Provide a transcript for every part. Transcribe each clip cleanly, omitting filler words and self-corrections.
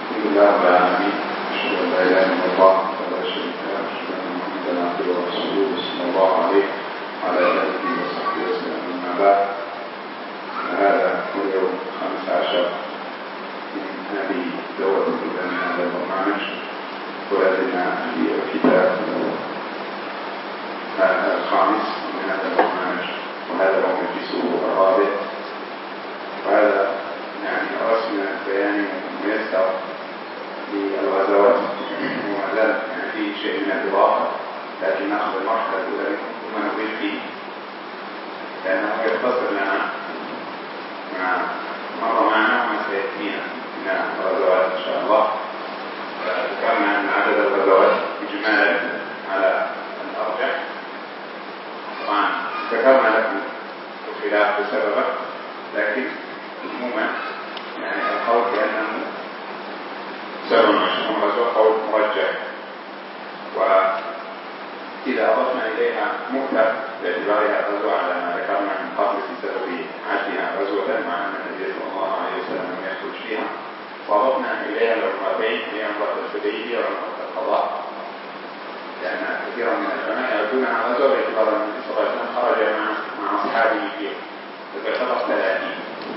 الحمد لله رب العالمين، أشهد أن لا إله إلا الله وحده لا شريك له، أشهد أن محمدا عبده ورسوله صلى الله عليه وعلى آله وصحبه وسلم. أما بعد، فهذا هو اليوم 15 من هذه الدورة الأولى من هذا البرنامج، ولازلنا في الكتاب الخامس من هذا البرنامج، وهذا هو مجلسه الرابع. وهذا يعني رسم بياني ميسر للغزوات، وما زال يعني فيه شيء من الإضافة، لكن نأخذ المرحلة الأولى ثم نضيف فيه، لأنه يختصر لنا ما مر معنا وما سيأتينا من الغزوات إن شاء الله. ذكرنا أن عدد الغزوات إجمالا على الأرجح، طبعا ذكرنا لكم الخلاف بسببه، لكن عموما يعني القول بأنه 27 غزوة قول مرجح. وإذا أضفنا إليها مؤتة باعتبارها غزوة على ما ذكرنا من قبل في سبب عدها غزوة مع أن النبي صلى الله عليه وسلم لم يخرج فيها، وأضفنا إليها العمرتين هي عمرة الحديبية وعمرة القضاء، لأن كثيرا من العلماء يعدونها غزوة باعتبار أن النبي صلى الله عليه وسلم خرج مع أصحابه فيها، فتعتبر 30.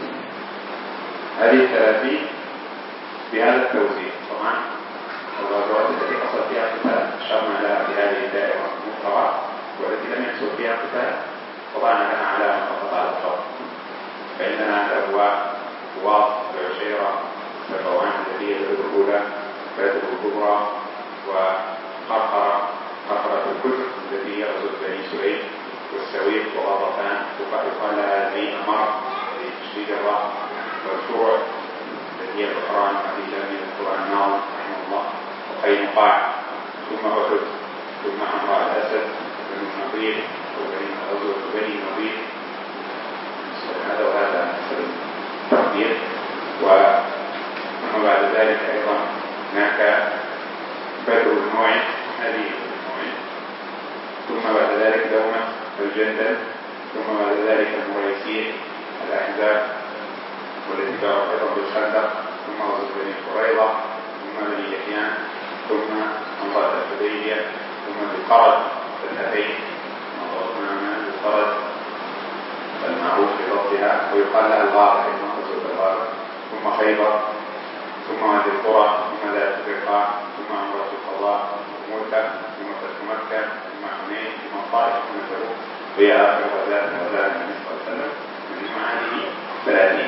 هذه 30 بهذا التوزيع. طبعا الغزوات التي حصل فيها قتال أشرنا لها بهذه الدائرة المحتوى، والتي لم يحصل فيها قتال وضعنا لها علامة فقط على الخط. فإننا الأبواء، بواط، العشيرة، سفوان التي هي بدر الأولى، بدر الكبرى، وقرقرة الكفر التي هي غزوة بني سليم، والسويق وغطفان، ويقال لها ذي أمر لتشديد الراء، والفروع التي هي البحران التي لم يذكرها الناظم رحمه الله، وقينقاع، ثم أحد، ثم حمراء الأسد، بني النضير، غزوة بني النضير. هذا وهذا حسب التقدير. ثم بعد ذلك أيضا هناك بدر الموعد، هذه الموعد، ثم بعد ذلك دومة الجندل، ثم بعد ذلك المريسير، الأحزاب والتي تعرف أيضا بالخندق، ثم غزوة بني قريظة، ثم بني لحيان، ثم عمرة الحديبية، ثم بالقرد فتحتين، بالقرد المعروف بضبطها ويقال لها الغارة، ثم غزوة الغارة، ثم خيبر، ثم هذه القرى، ثم ذات الرقاع، ثم عمرة القضاء، وموتة، ثم فتح مكة، ثم حنين، ثم الطائف، ثم تبوك، وهي آخر غزاة النبي صلى الله عليه وسلم. من هذه 30.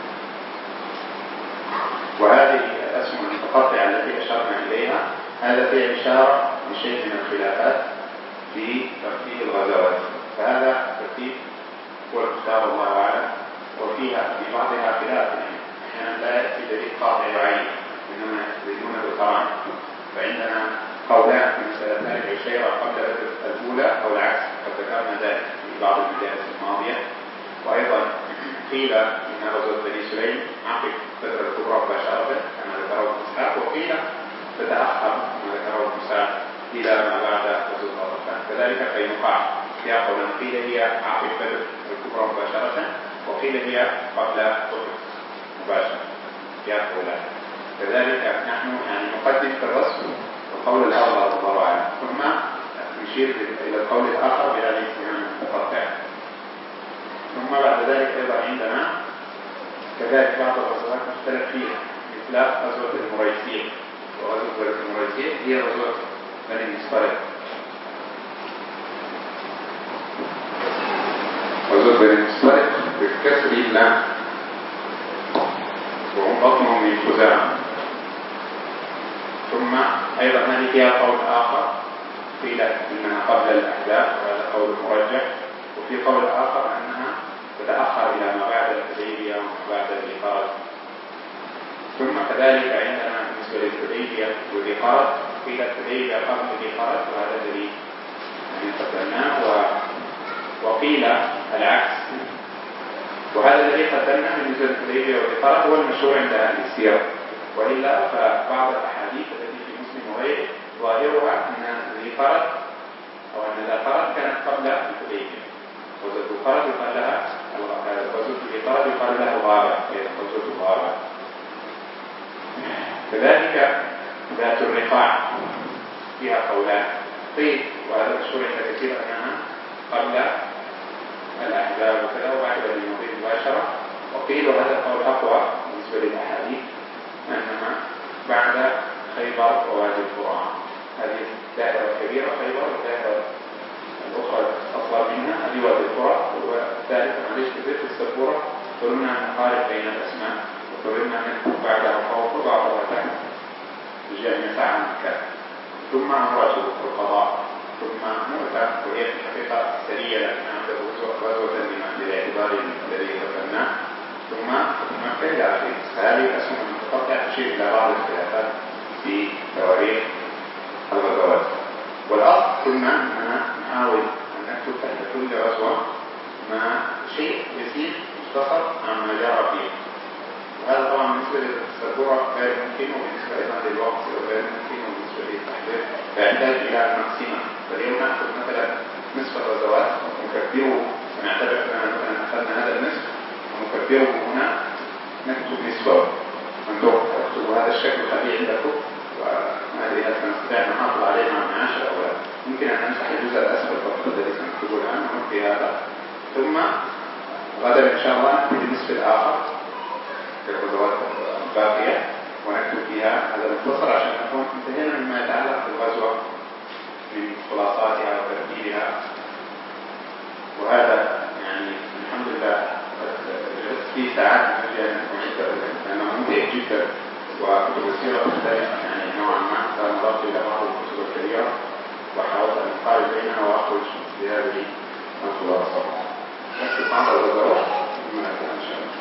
وهذه الأسهم المتقطعة التي أشرنا إليها هذا فيها إشارة لشيء من الخلافات في ترتيب الغزوات، فهذا الترتيب هو المختار الله أعلم، وفيها في بعضها خلاف، أحيانا لا يأتي دليل قاطع بعينه، إنما يستدلون بالقرائن. فعندنا قولان في مسألة هذه العشيرة قبل بدر الأولى أو العكس، قد ذكرنا ذلك في بعض المجالس الماضية. وأيضا قيل إن غزوة بني سليم عقب بدر الكبرى مباشرة كما ذكره ابن إسحاق، وقيل تتأخر كما ذكره ابن سعد إلى ما بعد غزوة غطفان. كذلك قينقاع فيها قولا، قيل هي عقب بدر الكبرى مباشرة، وقيل هي قبل أحد مباشرة، فيها قولان. كذلك نحن يعني نقدم في الرسم القول الأول والله أعلم، ثم نشير إلى القول الآخر بهذه السهام المقطعة. ثم بعد ذلك أيضا عندنا كذلك بعض الغزوات مختلف فيها، مثل غزوة المريسير. وغزوة المريسير هي غزوة بني المصطلق. غزوة بني المصطلق بالكسر اللام، وهم بطنهم من خزاعة. ثم أيضا هذه فيها قول آخر، قيل إنها قبل الأحزاب وهذا قول مرجح، وفي قول آخر أنها تتأخر إلى ما بعد الحديبية وما بعد ذي قرد. ثم كذلك عندنا بالنسبة للحديبية وذي قرد قيل الحديبية قبل ذي قرد، وهذا الذي قدمناه، وقيل العكس، وهذا الذي قدمناه بالنسبة للحديبية وذي قرد هو المشهور عند أهل السيرة. وإلا فبعض الأحاديث التي في مسلم وغيره ظاهرها أن ذي قرد أو أن ذا قرد كانت قبل الحديبية. غزوة القرد يقال لها غزوة ذي قرد يقال لها الغابة، هي غزوة الغابة. كذلك ذات الرقاع فيها قولان، قيل وهذا مشهور عند كثير أنها قبل الأحزاب وكذا وبعد بني النضير مباشرة، وقيل وهذا القول أقوى بالنسبة للأحاديث أنها بعد خيبر ووادي القرى. هذه الدائرة الكبيرة خيبر، والدائرة الأخرى أصغر منها هذه وادي القرى، والثالثة معلش كثير في السبورة. قلنا أن نقارب بين الأسماء، وقلنا أن نكتب بعدها فوق وبعضها تحت جاء عن مكة. ثم عمرته القضاء، ثم مؤتة وهي في الحقيقة سرية لكن عنده غزوة للاعتبار الذي ذكرناه، ثم مكة إلى آخره. هذه الأسهم المتقطعة تشير إلى بعض الاختلافات في تواريخ الغزوات. والأصل كنا أننا نحاول أن نكتب تحت كل غزوة ما شيء يسير مختصر عما جرى فيه، وهذا طبعا بالنسبة للسبورة غير ممكن، وبالنسبة أيضا للوقت غير ممكن، وبالنسبة للتحضير فيحتاج إلى أن نقسمه. فاليوم نأخذ مثلا نصف الغزوات ونكبره، ونعتبر أننا مثلا أخذنا هذا النصف ونكبره هنا نكتب نصفه، أنتم تكتبوا هذا الشكل خليه عندكم، وما أدري هل سنستطيع أن نحافظ عليه مع المعاشر أو لا. يمكن أن نمسح الجزء الأسفل فقط الذي سنكتبه الآن ونبقي هذا، ثم غدا إن شاء الله نأتي بالنصف الآخر في الغزوات الباقية ونكتب فيها هذا المختصر عشان نكون انتهينا مما يتعلق بالغزوة من خلاصاتها وترتيبها. وهذا يعني الحمد لله جلست فيه ساعات من أجل أن أعده لأنه ممتع جدا، وكتب السيرة تختلف يعني نوعا ما، فنظرت إلى بعض الكتب الكبيرة وحاولت أن أقارب بينها وأخرج بهذه الخلاصة. نكتب بعض الغزوات ثم نبدأ إن شاء الله.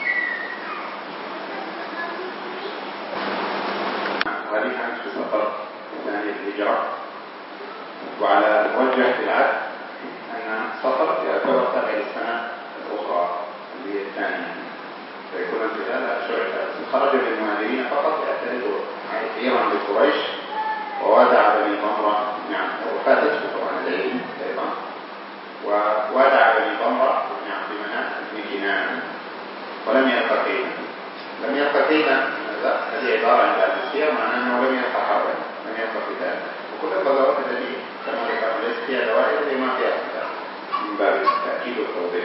وهذه كانت في سفر ثاني الهجرة، وعلى موجه العد أن سفر يعتبر تابع للسنة الأخرى اللي هي الثانية، فيكون انتهاء الأشهر الثالثة. خرج بالمهاجرين فقط يعترض عيرا لقريش ووادع بني ضمرة، يعني وفاتته طبعا العيد أيضا، ووادع بني ضمرة بن عبد مناف بن كنانة ولم يلقى كيدا. لم يلقى كيدا هذه عبارة عند أهل السير معناه أنه لم يلقى حربا، لم يلقى قتالا. وكل الغزوات التي كما ذكرنا ليس فيها دوائر هي ما فيها قتال من باب التأكيد والتوضيح.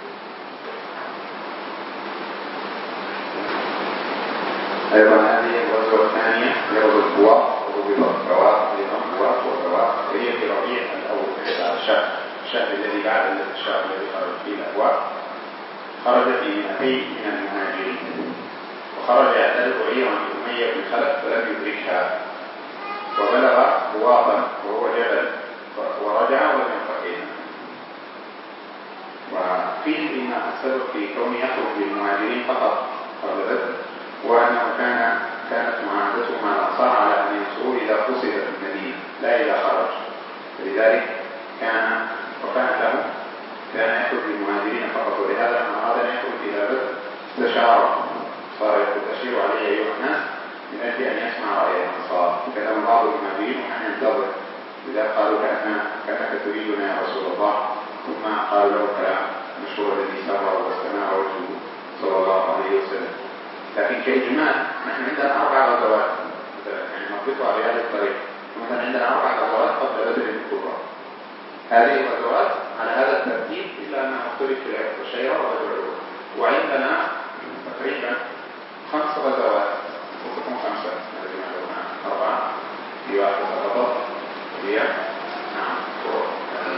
أيضا هذه الغزوة الثانية هي غزوة بواط، وضبطت بواط أيضا، بواط وبواط، وهي في ربيع الأول في الشهر الذي بعد الشهر الذي خرج فيه الأبواء. خرج في 200 من المهاجرين، وخرج يعترض عيرا لأمية بن خلف فلم يدركها، وبلغ بواطا وهو جبل ورجع ولم يلقى كيدا. وقيل إن السبب في كونه يخرج للمهاجرين فقط قبل بدر وأنه كانت معاهدته مع الأنصار على أن ينصروه إذا قصد في المدينة لا إذا خرج، فلذلك كان يخرج للمهاجرين فقط، ولهذا لما أراد أن يخرج إلى بدر استشاره، صار يقول أشيروا علي أيها الناس من أجل أن يسمع رأي الأنصار. كلام بعض المهاجرين وكان ينتظر، إذا قالوا كأنك تريدنا يا رسول الله، ثم قالوا له كلام مشهور الذي سره واستنار وجهه صلى الله عليه وسلم. لكن كإجمال نحن عندنا 4 غزوات يعني نربطها بهذه الطريقة. مثلا عندنا 4 غزوات قبل بدر الكبرى، هذه الغزوات على هذا الترتيب إلا أنها اختلف في العشيرة وبدر الأولى. وعندنا تقريبا 5 غزوات وكم 5 4 في واحدة فقط هي فروع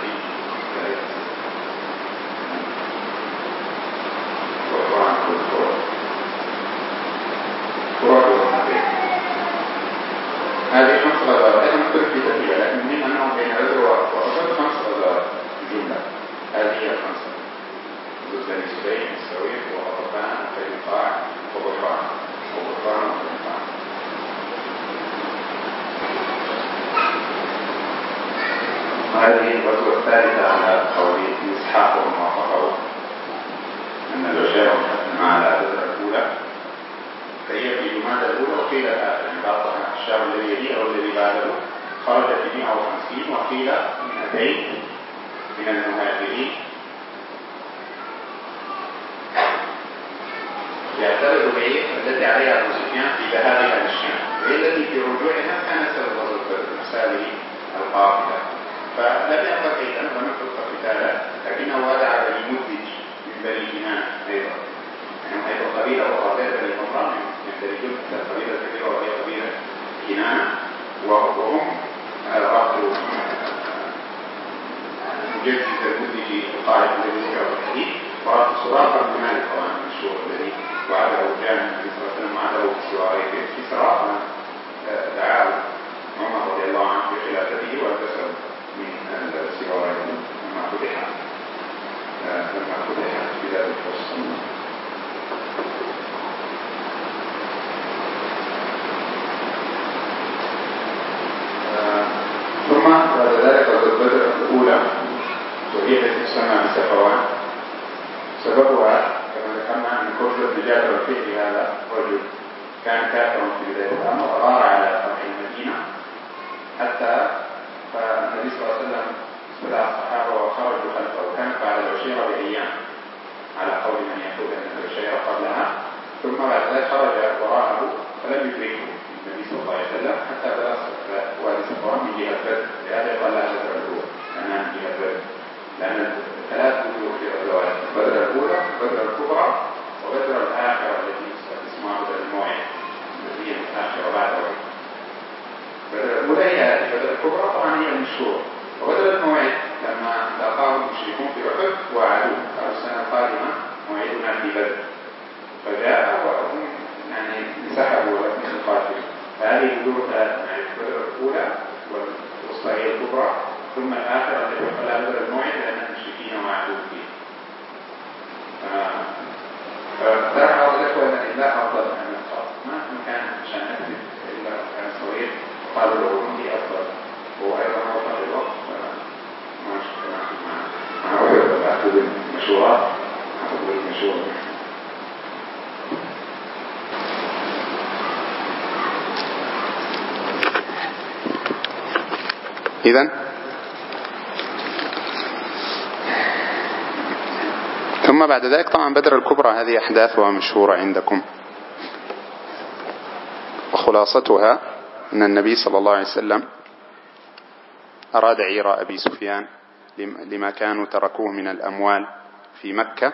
هذه 5 غزوات أيضا مختلف في ترتيبها، لكن المهم أنه بين بدر وأحد 5 غزوات الجملة. هذه هي 5: غزوة بني سليم والسويق وغطفان وقينقاع وبحران وقينقاع. هذه الغزوة الثالثة على قول إسحاق وموافقه أن العشيرة مع بدر الأولى، فهي في جمادى الأولى وقيل الآخر، يعني بعض الشهر الذي يليه أو الذي بعده. خرج في 150 وقيل 200 من المهاجرين. يعترض العير التي عليها أبو سفيان في ذهابها للشام، وهي التي في رجوعها كانت سبب غزوة بدر إرساله القافلة. فلم يبقى كيدا ولم يخلق قتالا، لكنه ودع بني مدلج من بني كنانة أيضا، يعني هي قبيلة أخرى غير بني عمران يندرجون في القبيلة الكبيرة وهي قبيلة كنانة، وهم رابطوا مجدد المدلجي القائد الذي ذكر في الحديث، ورابط سراقة بن مالك طبعا المشهور الذي وعده كان النبي صلى الله عليه وسلم وعده بسواريه في سراقة دعاه عمر رضي الله عنه في خلافته وانتسب من السوارين لما فتح بلاد الفرس. ثم بعد ذلك غزوة بدر الأولى وهي التي تسمى بسفوان. سببها كما ذكرنا أن كفر بن جابر الفهري هذا رجل كان كافرا في بداية الأمر وغار على فتح المدينة، حتى فالنبي صلى الله عليه وسلم استدعى الصحابة وخرجوا خلفه، وكانت بعد العشيرة بأيام على قول من يقول أن العشيرة قبلها، ثم بعد ذلك خرج وراءه فلم يدركه النبي صلى الله عليه وسلم حتى بلغ وادي سفوان من جهة بدر، لهذا يقال لها بدر الأولى لأنها من جهة بدر، لأن ثلاث بدور في غزوات: بدر الأولى وبدر الكبرى وبدر الآخرة التي اسمها بدر الموعد التي هي الآخرة بعد وعد. بدر الأولى هي بدر الكبرى طبعا هي المشهورة، وبدر الموعد لما لقاه المشركون في أحد وعدوا قالوا السنة القادمة موعدنا في بدر، فجاء وهم يعني انسحبوا ولم يقاتلوا. فهذه بدور ثلاثة: بدر الأولى والوسطى هي الكبرى، ثم الآخرة التي يقال بدر الموعد لأن المشركين وعدوا فيه. فترى بعض الإخوة أن لا أفضل من الخاص، ما كان عشان أكتب إلا كان صغير قالوا له عندي أفضل، وأيضا أوفر الوقت ما شكرا مع أحب أخذ المشورات أخذ المشورة. إذن ثم بعد ذلك طبعا بدر الكبرى هذه أحداثها مشهورة عندكم، وخلاصتها أن النبي صلى الله عليه وسلم أراد عير أبي سفيان لما كانوا تركوه من الأموال في مكة،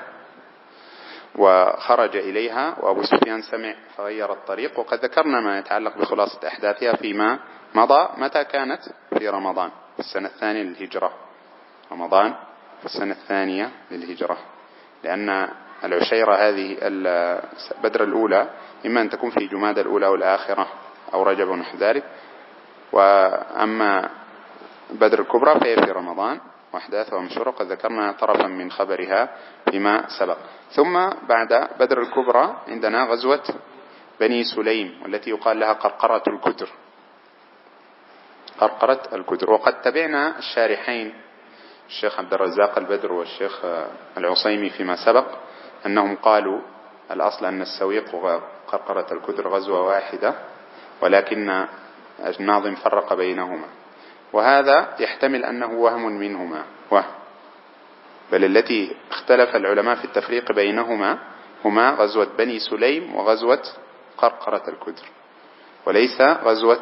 وخرج إليها وأبو سفيان سمع فغير الطريق. وقد ذكرنا ما يتعلق بخلاصة أحداثها فيما مضى. متى كانت؟ في رمضان في السنة الثانية للهجرة، رمضان في السنة الثانية للهجرة، لأن العشيرة هذه بدر الأولى إما أن تكون في جمادى الأولى والآخرة أو رجب ونحو ذلك، وأما بدر الكبرى فهي في رمضان وأحداثها مشهورة، قد ذكرنا طرفا من خبرها فيما سبق. ثم بعد بدر الكبرى عندنا غزوة بني سليم والتي يقال لها قرقرة الكدر، قرقرة الكدر. وقد تبعنا الشارحين الشيخ عبد الرزاق البدر والشيخ العصيمي فيما سبق أنهم قالوا الأصل أن السويق وقرقرة الكدر غزوة واحدة، ولكن الناظم فرق بينهما، وهذا يحتمل أنه وهم منهما بل التي اختلف العلماء في التفريق بينهما هما غزوة بني سليم وغزوة قرقرة الكدر، وليس غزوة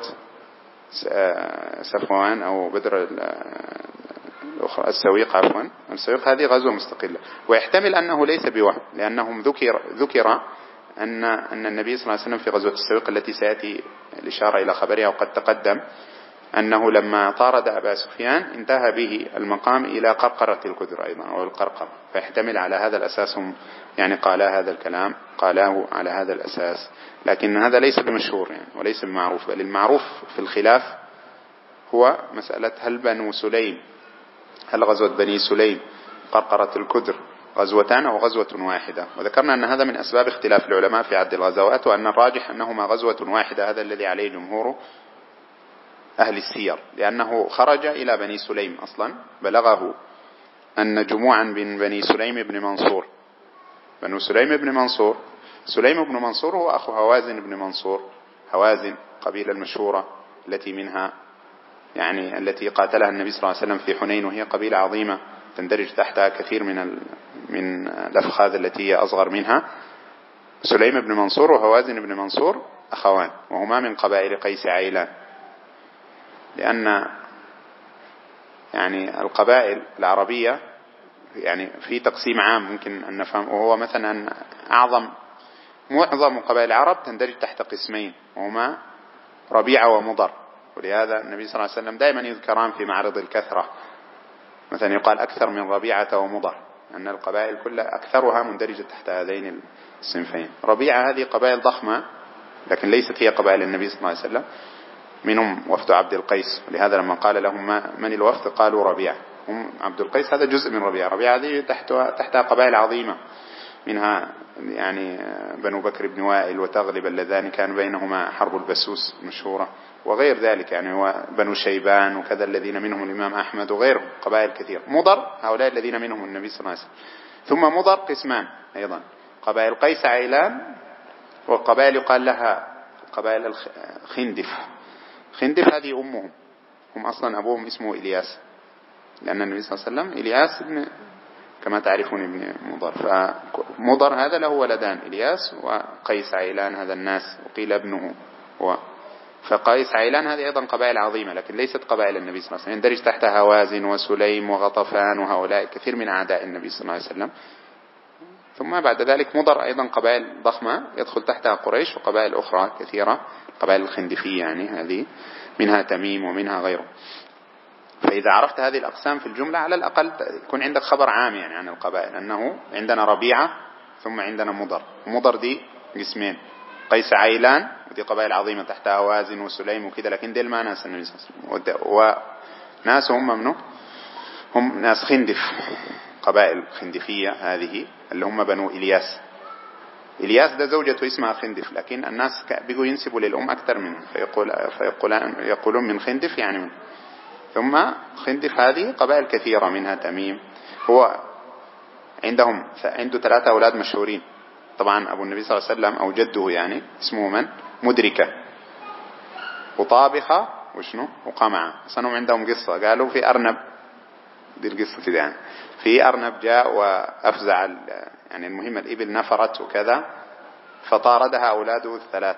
سفوان أو بدر السويق عفوا. السويق هذه غزوة مستقلة، ويحتمل أنه ليس بوهم، لأنهم ذكر أن النبي صلى الله عليه وسلم في غزوة السويق التي سيأتي الإشارة إلى خبرها وقد تقدم أنه لما طارد أبا سفيان انتهى به المقام إلى قرقرة الكدر أيضا أو القرقرة، فيحتمل على هذا الأساس هم يعني قالا هذا الكلام، قالاه على هذا الأساس، لكن هذا ليس بمشهور يعني وليس بمعروف، بل المعروف في الخلاف هو مسألة هل غزوة بني سليم قرقرة الكدر غزوتان أو غزوة واحدة. وذكرنا أن هذا من أسباب اختلاف العلماء في عد الغزوات، وأن الراجح أنهما غزوة واحدة، هذا الذي عليه جمهور أهل السير، لأنه خرج إلى بني سليم أصلا، بلغه أن جموعا من بني سليم بن منصور، بنو سليم بن منصور، سليم بن منصور هو أخو هوازن بن منصور، هوازن قبيلة المشهورة التي منها يعني التي قاتلها النبي صلى الله عليه وسلم في حنين، وهي قبيلة عظيمة تندرج تحتها كثير من الأفخاذ التي هي أصغر منها. سليم بن منصور وهوازن بن منصور أخوان وهما من قبائل قيس عيلان، لأن يعني القبائل العربية يعني في تقسيم عام ممكن أن نفهم، وهو مثلا معظم قبائل العرب تندرج تحت قسمين وهما ربيعة ومضر، ولهذا النبي صلى الله عليه وسلم دائما يذكران في معرض الكثرة، مثلا يقال أكثر من ربيعة ومضر، أن القبائل كلها أكثرها مندرجة تحت هذين الصنفين. ربيعة هذه قبائل ضخمة لكن ليست هي قبائل النبي صلى الله عليه وسلم، منهم وفد عبد القيس، ولهذا لما قال لهم من الوفد قالوا ربيعة، هم عبد القيس هذا جزء من ربيعة. ربيعة هذه تحتها قبائل عظيمة، منها يعني بنو بكر بن وائل وتغلب اللذان كان بينهما حرب البسوس مشهورة، وغير ذلك يعني وبنو شيبان وكذا الذين منهم الإمام أحمد وغيرهم قبائل كثير. مضر هؤلاء الذين منهم النبي صلى الله عليه وسلم. ثم مضر قسمان أيضا، قبائل قيس عيلان وقبائل يقال لها قبائل خندف. خندف هذه أمهم، هم أصلا أبوهم اسمه إلياس، لأن النبي صلى الله عليه وسلم إلياس كما تعرفون ابن مضر، فمضر هذا له ولدان إلياس وقيس عيلان هذا الناس وقيل ابنه هو. فقيس عيلان هذه أيضا قبائل عظيمة لكن ليست قبائل النبي صلى الله عليه وسلم، يندرج تحتها هوازن وسليم وغطفان وهؤلاء كثير من أعداء النبي صلى الله عليه وسلم. ثم بعد ذلك مضر أيضا قبائل ضخمة يدخل تحتها قريش وقبائل أخرى كثيرة، قبائل الخندفية يعني هذه منها تميم ومنها غيره. فإذا عرفت هذه الأقسام في الجملة على الأقل يكون عندك خبر عام يعني عن القبائل، أنه عندنا ربيعة ثم عندنا مضر. مضر دي قسمين، قيس عيلان ودي قبائل عظيمة تحتها هوازن وسليم وكذا، لكن دي ما ناس النبي صلى الله عليه وسلم، وناس هم منه هم ناس خندف، قبائل خندفية هذه اللي هم بنو إلياس. إلياس ده زوجته اسمها خندف، لكن الناس بيقوا ينسبوا للأم أكثر منه فيقولون من خندف يعني منه. ثم خندف هذه قبائل كثيرة منها تميم. هو عنده 3 أولاد مشهورين طبعا، أبو النبي صلى الله عليه وسلم أو جده يعني اسمه من؟ مدركة وطابخة وشنو وقمعة. صنعوا عندهم قصة، قالوا في أرنب، دي القصة كده يعني، في أرنب جاء وأفزع يعني المهم الإبل نفرت وكذا، فطاردها أولاده 3،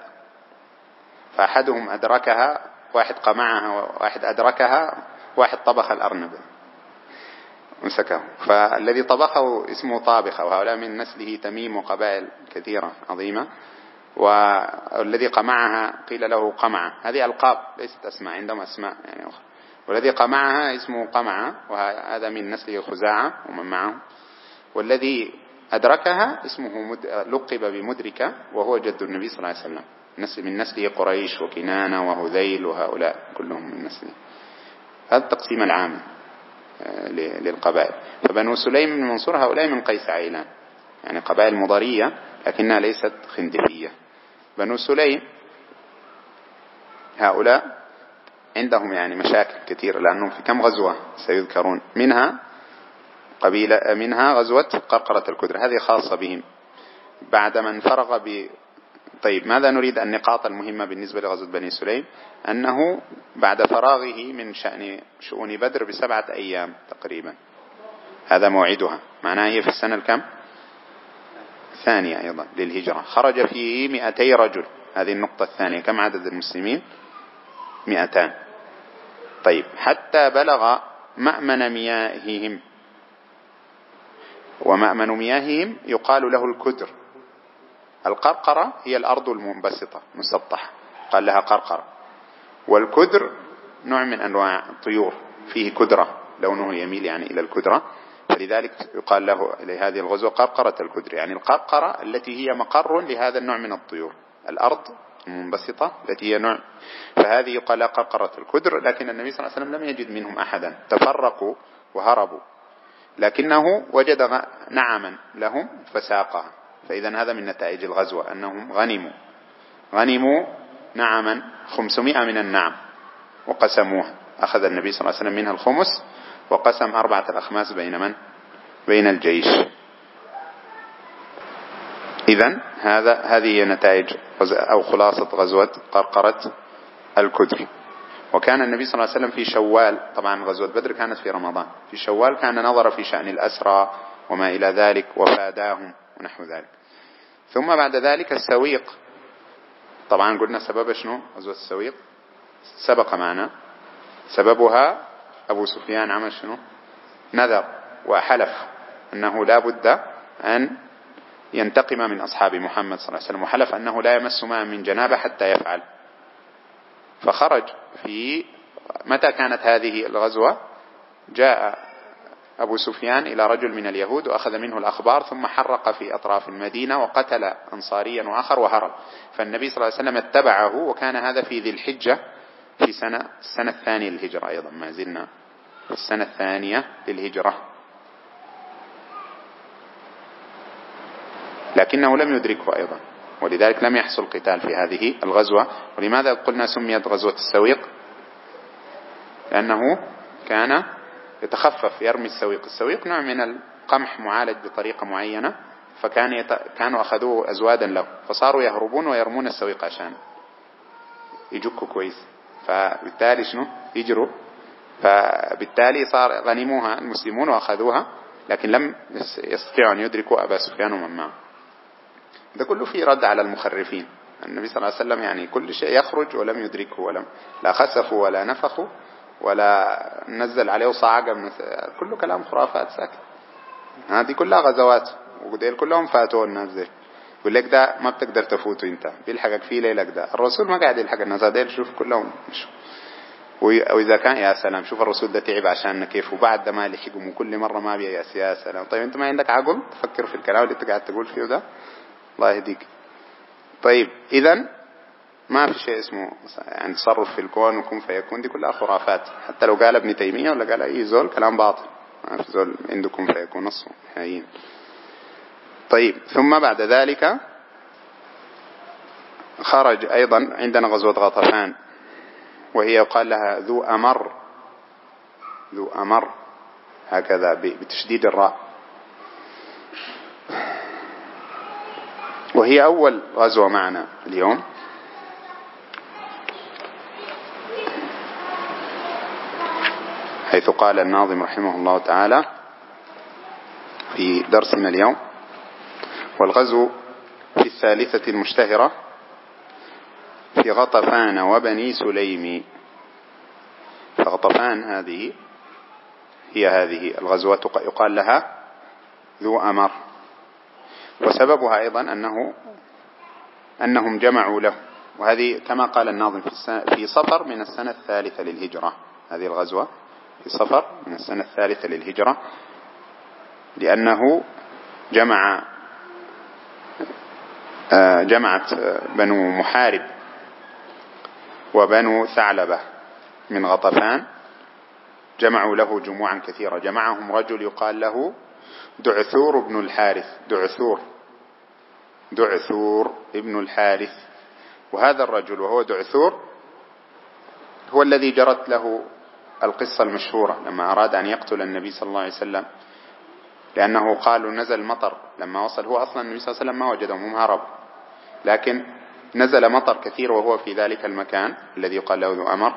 فأحدهم أدركها، واحد قمعها وواحد أدركها، واحد طبخ الأرنب مسكه، فالذي طبخه اسمه طابخة، وهؤلاء من نسله تميم وقبائل كثيرة عظيمة. والذي قمعها قيل له قمعة، هذه ألقاب ليست أسماء، عندهم أسماء يعني أخرى. والذي قمعها اسمه قمعة وهذا من نسله خزاعة ومن معه. والذي أدركها اسمه لقب بمدركة وهو جد النبي صلى الله عليه وسلم، من نسله قريش وكنانة وهذيل وهؤلاء كلهم من نسله. هذا التقسيم العام للقبائل. فبنو سليم بن منصور هؤلاء من قيس عيلان، يعني قبائل مضرية لكنها ليست خندفية. بنو سليم هؤلاء عندهم يعني مشاكل كثيرة، لأنهم في كم غزوة سيذكرون، منها غزوة قرقرة الكدر، هذه خاصة بهم بعد من فرغ طيب ماذا نريد؟ النقاط المهمة بالنسبة لغزوة بني سليم أنه بعد فراغه من شؤون بدر ب7 أيام تقريبا، هذا موعدها، معناه هي في السنة الكم؟ 2 أيضا للهجرة، خرج فيه 200 رجل. هذه النقطة الثانية، كم عدد المسلمين؟ 200. طيب حتى بلغ مأمن مياههم، ومأمن مياههم يقال له الكدر. القرقرة هي الأرض المنبسطة مسطحة قال لها قرقرة، والكدر نوع من أنواع الطيور فيه كدرة لونه يميل يعني إلى الكدرة، فلذلك يقال له لهذه الغزوة قرقرة الكدر، يعني القرقرة التي هي مقر لهذا النوع من الطيور، الأرض المنبسطة التي هي نوع، فهذه يقال لها قرقرة الكدر. لكن النبي صلى الله عليه وسلم لم يجد منهم أحدا، تفرقوا وهربوا، لكنه وجد نعما لهم فساقها. فإذا هذا من نتائج الغزوة أنهم غنموا نعما 500 من النعم وقسموها، أخذ النبي صلى الله عليه وسلم منها الخمس وقسم 4 الأخماس بين الجيش. إذن هذه هي نتائج أو خلاصة غزوة قرقرة الكدر. وكان النبي صلى الله عليه وسلم في شوال، طبعا غزوة بدر كانت في رمضان، في شوال كان نظر في شأن الأسرى وما إلى ذلك وفاداهم ونحو ذلك. ثم بعد ذلك السويق طبعا قلنا سبب شنو غزوة السويق سبق معنا. سببها أبو سفيان عمل شنو؟ نذر وحلف أنه لا بد أن ينتقم من أصحاب محمد صلى الله عليه وسلم، وحلف أنه لا يمس ماء من جنابه حتى يفعل. فخرج في متى كانت هذه الغزوة؟ جاء أبو سفيان إلى رجل من اليهود وأخذ منه الأخبار، ثم حرق في أطراف المدينة وقتل أنصاريا وآخر وهرب. فالنبي صلى الله عليه وسلم اتبعه، وكان هذا في ذي الحجة في السنة الثانية للهجرة، أيضا ما زلنا في السنة الثانية للهجرة، لكنه لم يدركه أيضا، ولذلك لم يحصل قتال في هذه الغزوة. ولماذا قلنا سميت غزوة السويق؟ لأنه كان يتخفف يرمي السويق. السويق نوع من القمح معالج بطريقة معينة، كانوا أخذوه أزوادا له، فصاروا يهربون ويرمون السويق عشان يجكوا كويس، فبالتالي شنو يجروا، فبالتالي صار غنموها المسلمون وأخذوها، لكن لم يستطيعوا أن يدركوا أبا سفيان ومن معه. ده كله فيه رد على المخرفين. النبي صلى الله عليه وسلم يعني كل شيء يخرج ولم يدركه، ولم لا خسفوا ولا نفخوا ولا نزل عليه صاعقة، كله كلام خرافات ساكت. هذه كلها غزوات، وديل كلهم فاتوا الناس دي. يقول لك ده ما بتقدر تفوته انت، بيلحقك فيه ليلك. ده الرسول ما قاعد يلحق الناس ديل، شوف كلهم مش. وإذا كان يا سلام، شوف الرسول ده تعب عشاننا كيف، وبعد ده ما لحقهم وكل مرة ما بيأس. يا سلام، طيب انت ما عندك عقل تفكر في الكلام اللي انت قاعد تقول فيه ده؟ الله يهديك. طيب إذن ما في شيء اسمه يعني تصرف في الكون وكن فيكون، دي كلها خرافات. حتى لو قال ابن تيمية ولا قال أي زول كلام باطل، ما في زول عندكم فيكون نصه حيين. طيب ثم بعد ذلك خرج أيضا عندنا غزوة غطفان، وهي يقال لها ذو أمر، ذو أمر هكذا بتشديد الراء، وهي أول غزوة معنا اليوم. حيث قال الناظم رحمه الله تعالى في درسنا اليوم: والغزو في الثالثة المشتهرة في غطفان وبني سليم. فغطفان هذه هي هذه الغزوة يقال لها ذو أمر، وسببها أيضا أنهم جمعوا له، وهذه كما قال الناظم في صفر من السنة الثالثة للهجرة. هذه الغزوة في صفر من السنة الثالثة للهجرة، لأنه جمعت بنو محارب وبنو ثعلبة من غطفان، جمعوا له جموعا كثيرة. جمعهم رجل يقال له دعثور بن الحارث، دعثور ابن الحارث. وهذا الرجل وهو دعثور هو الذي جرت له القصة المشهورة لما أراد أن يقتل النبي صلى الله عليه وسلم، لأنه قالوا نزل مطر لما وصل. هو أصلا النبي صلى الله عليه وسلم ما وجدهم، هم هرب، لكن نزل مطر كثير وهو في ذلك المكان الذي يقال له ذو أمر،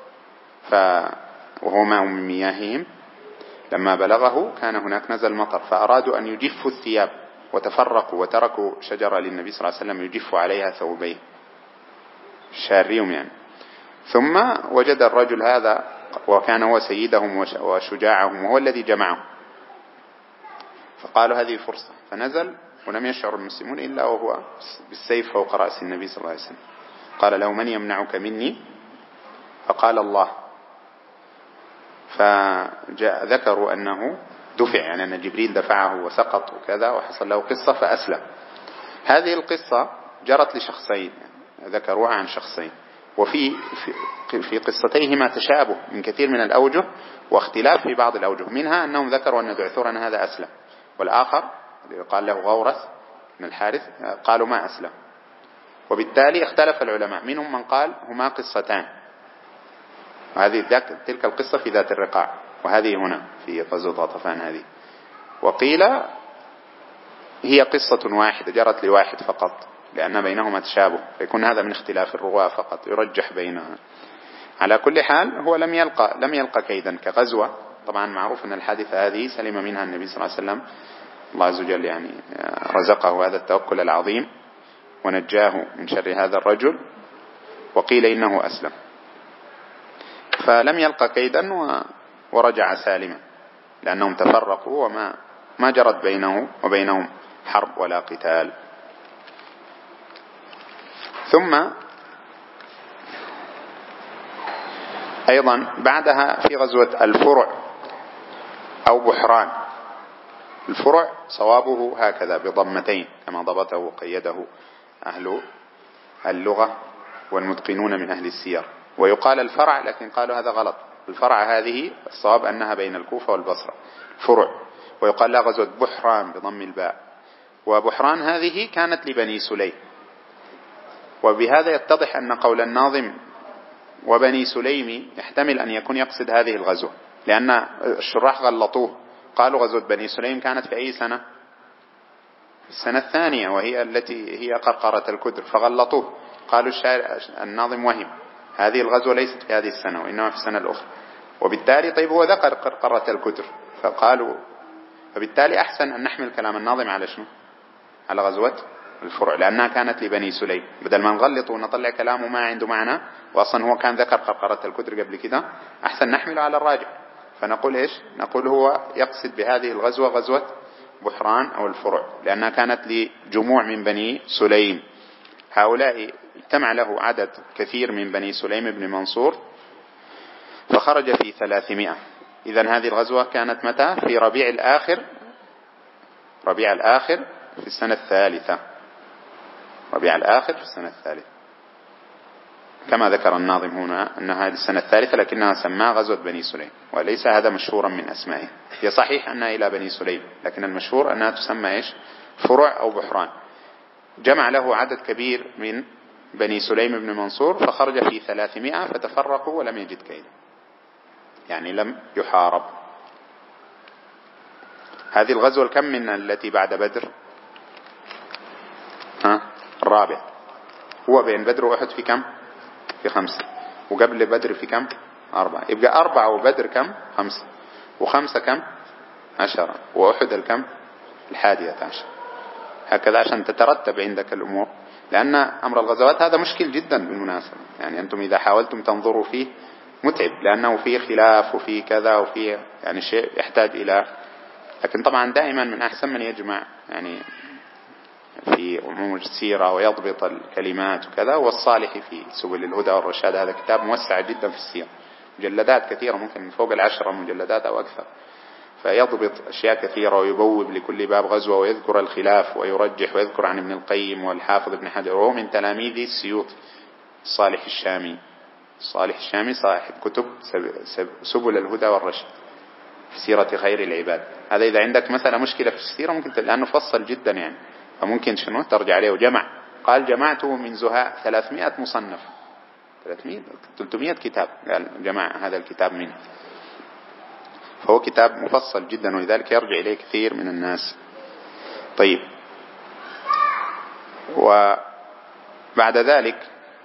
وهو ماء من مياههم. لما بلغه كان هناك نزل مطر، فأرادوا أن يجفوا الثياب وتفرقوا وتركوا شجرة للنبي صلى الله عليه وسلم يجف عليها ثوبيه شاريهم يعني. ثم وجد الرجل هذا، وكان هو سيدهم وشجاعهم وهو الذي جمعهم، فقالوا هذه فرصة، فنزل ولم يشعر المسلمون إلا وهو بالسيف فوق رأس النبي صلى الله عليه وسلم. قال له: من يمنعك مني؟ فقال: الله. فذكروا أنه دفع، يعني أن جبريل دفعه وسقط وكذا، وحصل له قصة فأسلم. هذه القصة جرت لشخصين، ذكروها عن شخصين، وفي في قصتيهما تشابه من كثير من الأوجه واختلاف في بعض الأوجه. منها أنهم ذكروا أن دعثورا هذا أسلم، والآخر قال له غورث بن الحارث قالوا ما أسلم. وبالتالي اختلف العلماء، منهم من قال هما قصتان، تلك القصة في ذات الرقاع، وهذه هنا في غزوة غطفان هذه. وقيل هي قصة واحدة جرت لواحد فقط، لأن بينهما تشابه، فيكون هذا من اختلاف الرواة فقط يرجح بينها. على كل حال هو لم يلقى كيدا كغزوة. طبعا معروف أن الحادثة هذه سلم منها النبي صلى الله عليه وسلم، الله عز وجل يعني رزقه هذا التوكل العظيم، ونجاه من شر هذا الرجل، وقيل إنه أسلم، فلم يلقى كيدا ورجع سالما، لأنهم تفرقوا وما جرت بينه وبينهم حرب ولا قتال. ثم أيضا بعدها في غزوة الفرع أو بحران. الفرع صوابه هكذا بضمتين كما ضبطه وقيده أهل اللغة والمتقنون من أهل السير، ويقال الفرع لكن قالوا هذا غلط، الفرع هذه الصواب أنها بين الكوفة والبصرة فرع، ويقال لها غزوة بحران بضم الباء. وبحران هذه كانت لبني سليم، وبهذا يتضح أن قول الناظم وبني سليم يحتمل أن يكون يقصد هذه الغزوة، لأن الشراح غلطوه، قالوا غزوة بني سليم كانت في أي سنة؟ السنة الثانية، وهي التي هي قرقرة الكدر، فغلطوه، قالوا الناظم وهم، هذه الغزوة ليست في هذه السنة وإنما في السنة الأخرى، وبالتالي طيب هو ذكر قرقرة الكدر، فقالوا فبالتالي أحسن أن نحمل كلام الناظم على شنو؟ على غزوة الفرع، لأنها كانت لبني سليم، بدل ما نغلط ونطلع كلامه ما عنده معنى، وأصلا هو كان ذكر قرقرة الكدر قبل كده، أحسن نحمله على الراجع، فنقول إيش؟ نقول هو يقصد بهذه الغزوة غزوة بحران أو الفرع، لأنها كانت لجموع من بني سليم، هؤلاء اجتمع له عدد كثير من بني سليم بن منصور فخرج في 300. إذن هذه الغزوة كانت متى؟ في ربيع الآخر في السنة الثالثة، ربيع الآخر في السنة الثالثة، كما ذكر الناظم هنا أن هذه السنة الثالثة، لكنها سماها غزوة بني سليم، وليس هذا مشهورا من أسمائه، هي صحيح أنها إلى بني سليم، لكن المشهور أنها تسمى إيش؟ فرع أو بحران. جمع له عدد كبير من بني سليم بن منصور فخرج في 300 فتفرقوا ولم يجد كيدا، يعني لم يحارب. هذه الغزوة الكم من التي بعد بدر؟ الرابع، هو بين بدر وأحد في كم؟ في 5، وقبل بدر في كم؟ 4، يبقى 4 وبدر كم؟ 5، و5 كم؟ 10، وأحد الكم؟ 11. هكذا عشان تترتب عندك الأمور، لأن أمر الغزوات هذا مشكل جدا بالمناسبة، يعني أنتم إذا حاولتم تنظروا فيه متعب، لأنه فيه خلاف وفيه كذا وفيه يعني شيء يحتاج إلى، لكن طبعا دائما من أحسن من يجمع يعني في أمور السيرة ويضبط الكلمات وكذا، والصالح في سبل الهدى والرشاد، هذا كتاب موسع جدا في السيرة، مجلدات كثيرة ممكن فوق 10 مجلدات أو أكثر، فيضبط أشياء كثيرة ويبوب لكل باب غزوة ويذكر الخلاف ويرجح ويذكر عن ابن القيم والحافظ ابن حجر، وهو من تلاميذ السيوطي الصالح الشامي صاحب كتب سبل الهدى والرشاد في سيرة خير العباد. هذا إذا عندك مثلا مشكلة في السيرة ممكن لأنه فصل جدا يعني، فممكن شنو ترجع عليه. وجمع، قال جمعته من زهاء 300 مصنف، 300 كتاب، قال جمع هذا الكتاب منه، فهو كتاب مفصل جدا، ولذلك يرجع إليه كثير من الناس. طيب، وبعد ذلك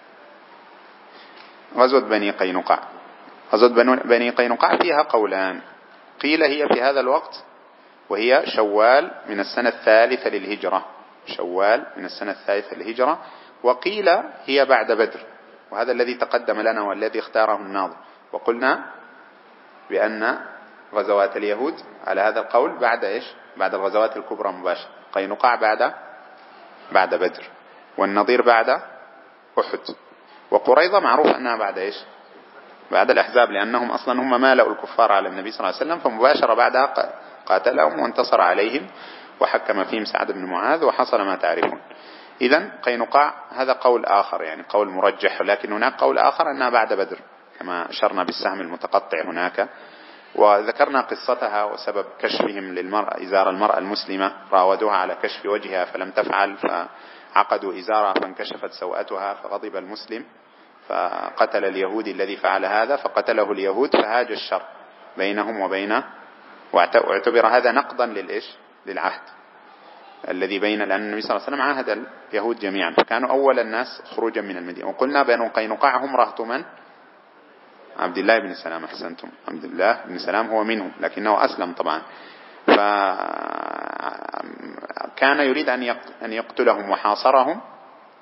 غزوة بني قينقاع. غزوة بني قينقاع فيها قولان، قيل هي في هذا الوقت وهي شوال من السنة الثالثة للهجرة، شوال من السنة الثالثة للهجرة، وقيل هي بعد بدر، وهذا الذي تقدم لنا والذي اختاره الناظم، وقلنا بأن غزوات اليهود على هذا القول بعد إيش؟ بعد الغزوات الكبرى مباشرة، قينقاع بعد بدر، والنضير بعد أحد، وقريظة معروف أنها بعد إيش؟ بعد الأحزاب، لأنهم أصلا هم مالأوا الكفار على النبي صلى الله عليه وسلم، فمباشرة بعدها قاتلهم وانتصر عليهم وحكم فيهم سعد بن معاذ وحصل ما تعرفون. إذن قينقاع هذا قول آخر، يعني قول مرجح، لكن هناك قول آخر أنها بعد بدر كما أشرنا بالسهم المتقطع هناك، وذكرنا قصتها وسبب كشفهم للمرأة إزار المرأة المسلمة، راودوها على كشف وجهها فلم تفعل فعقدوا إزارها فانكشفت سوءتها، فغضب المسلم فقتل اليهودي الذي فعل هذا، فقتله اليهود، فهاج الشر بينهم وبينه، واعتبر هذا نقضا للعهد الذي بين، لأن النبي صلى الله عليه وسلم عاهد اليهود جميعا، فكانوا أول الناس خروجا من المدينة. وقلنا بنو قينقاع هم رهط من؟ عبد الله بن سلام، أحسنتم، عبد الله بن سلام هو منهم، لكنه أسلم طبعا، فكان يريد أن يقتلهم وحاصرهم،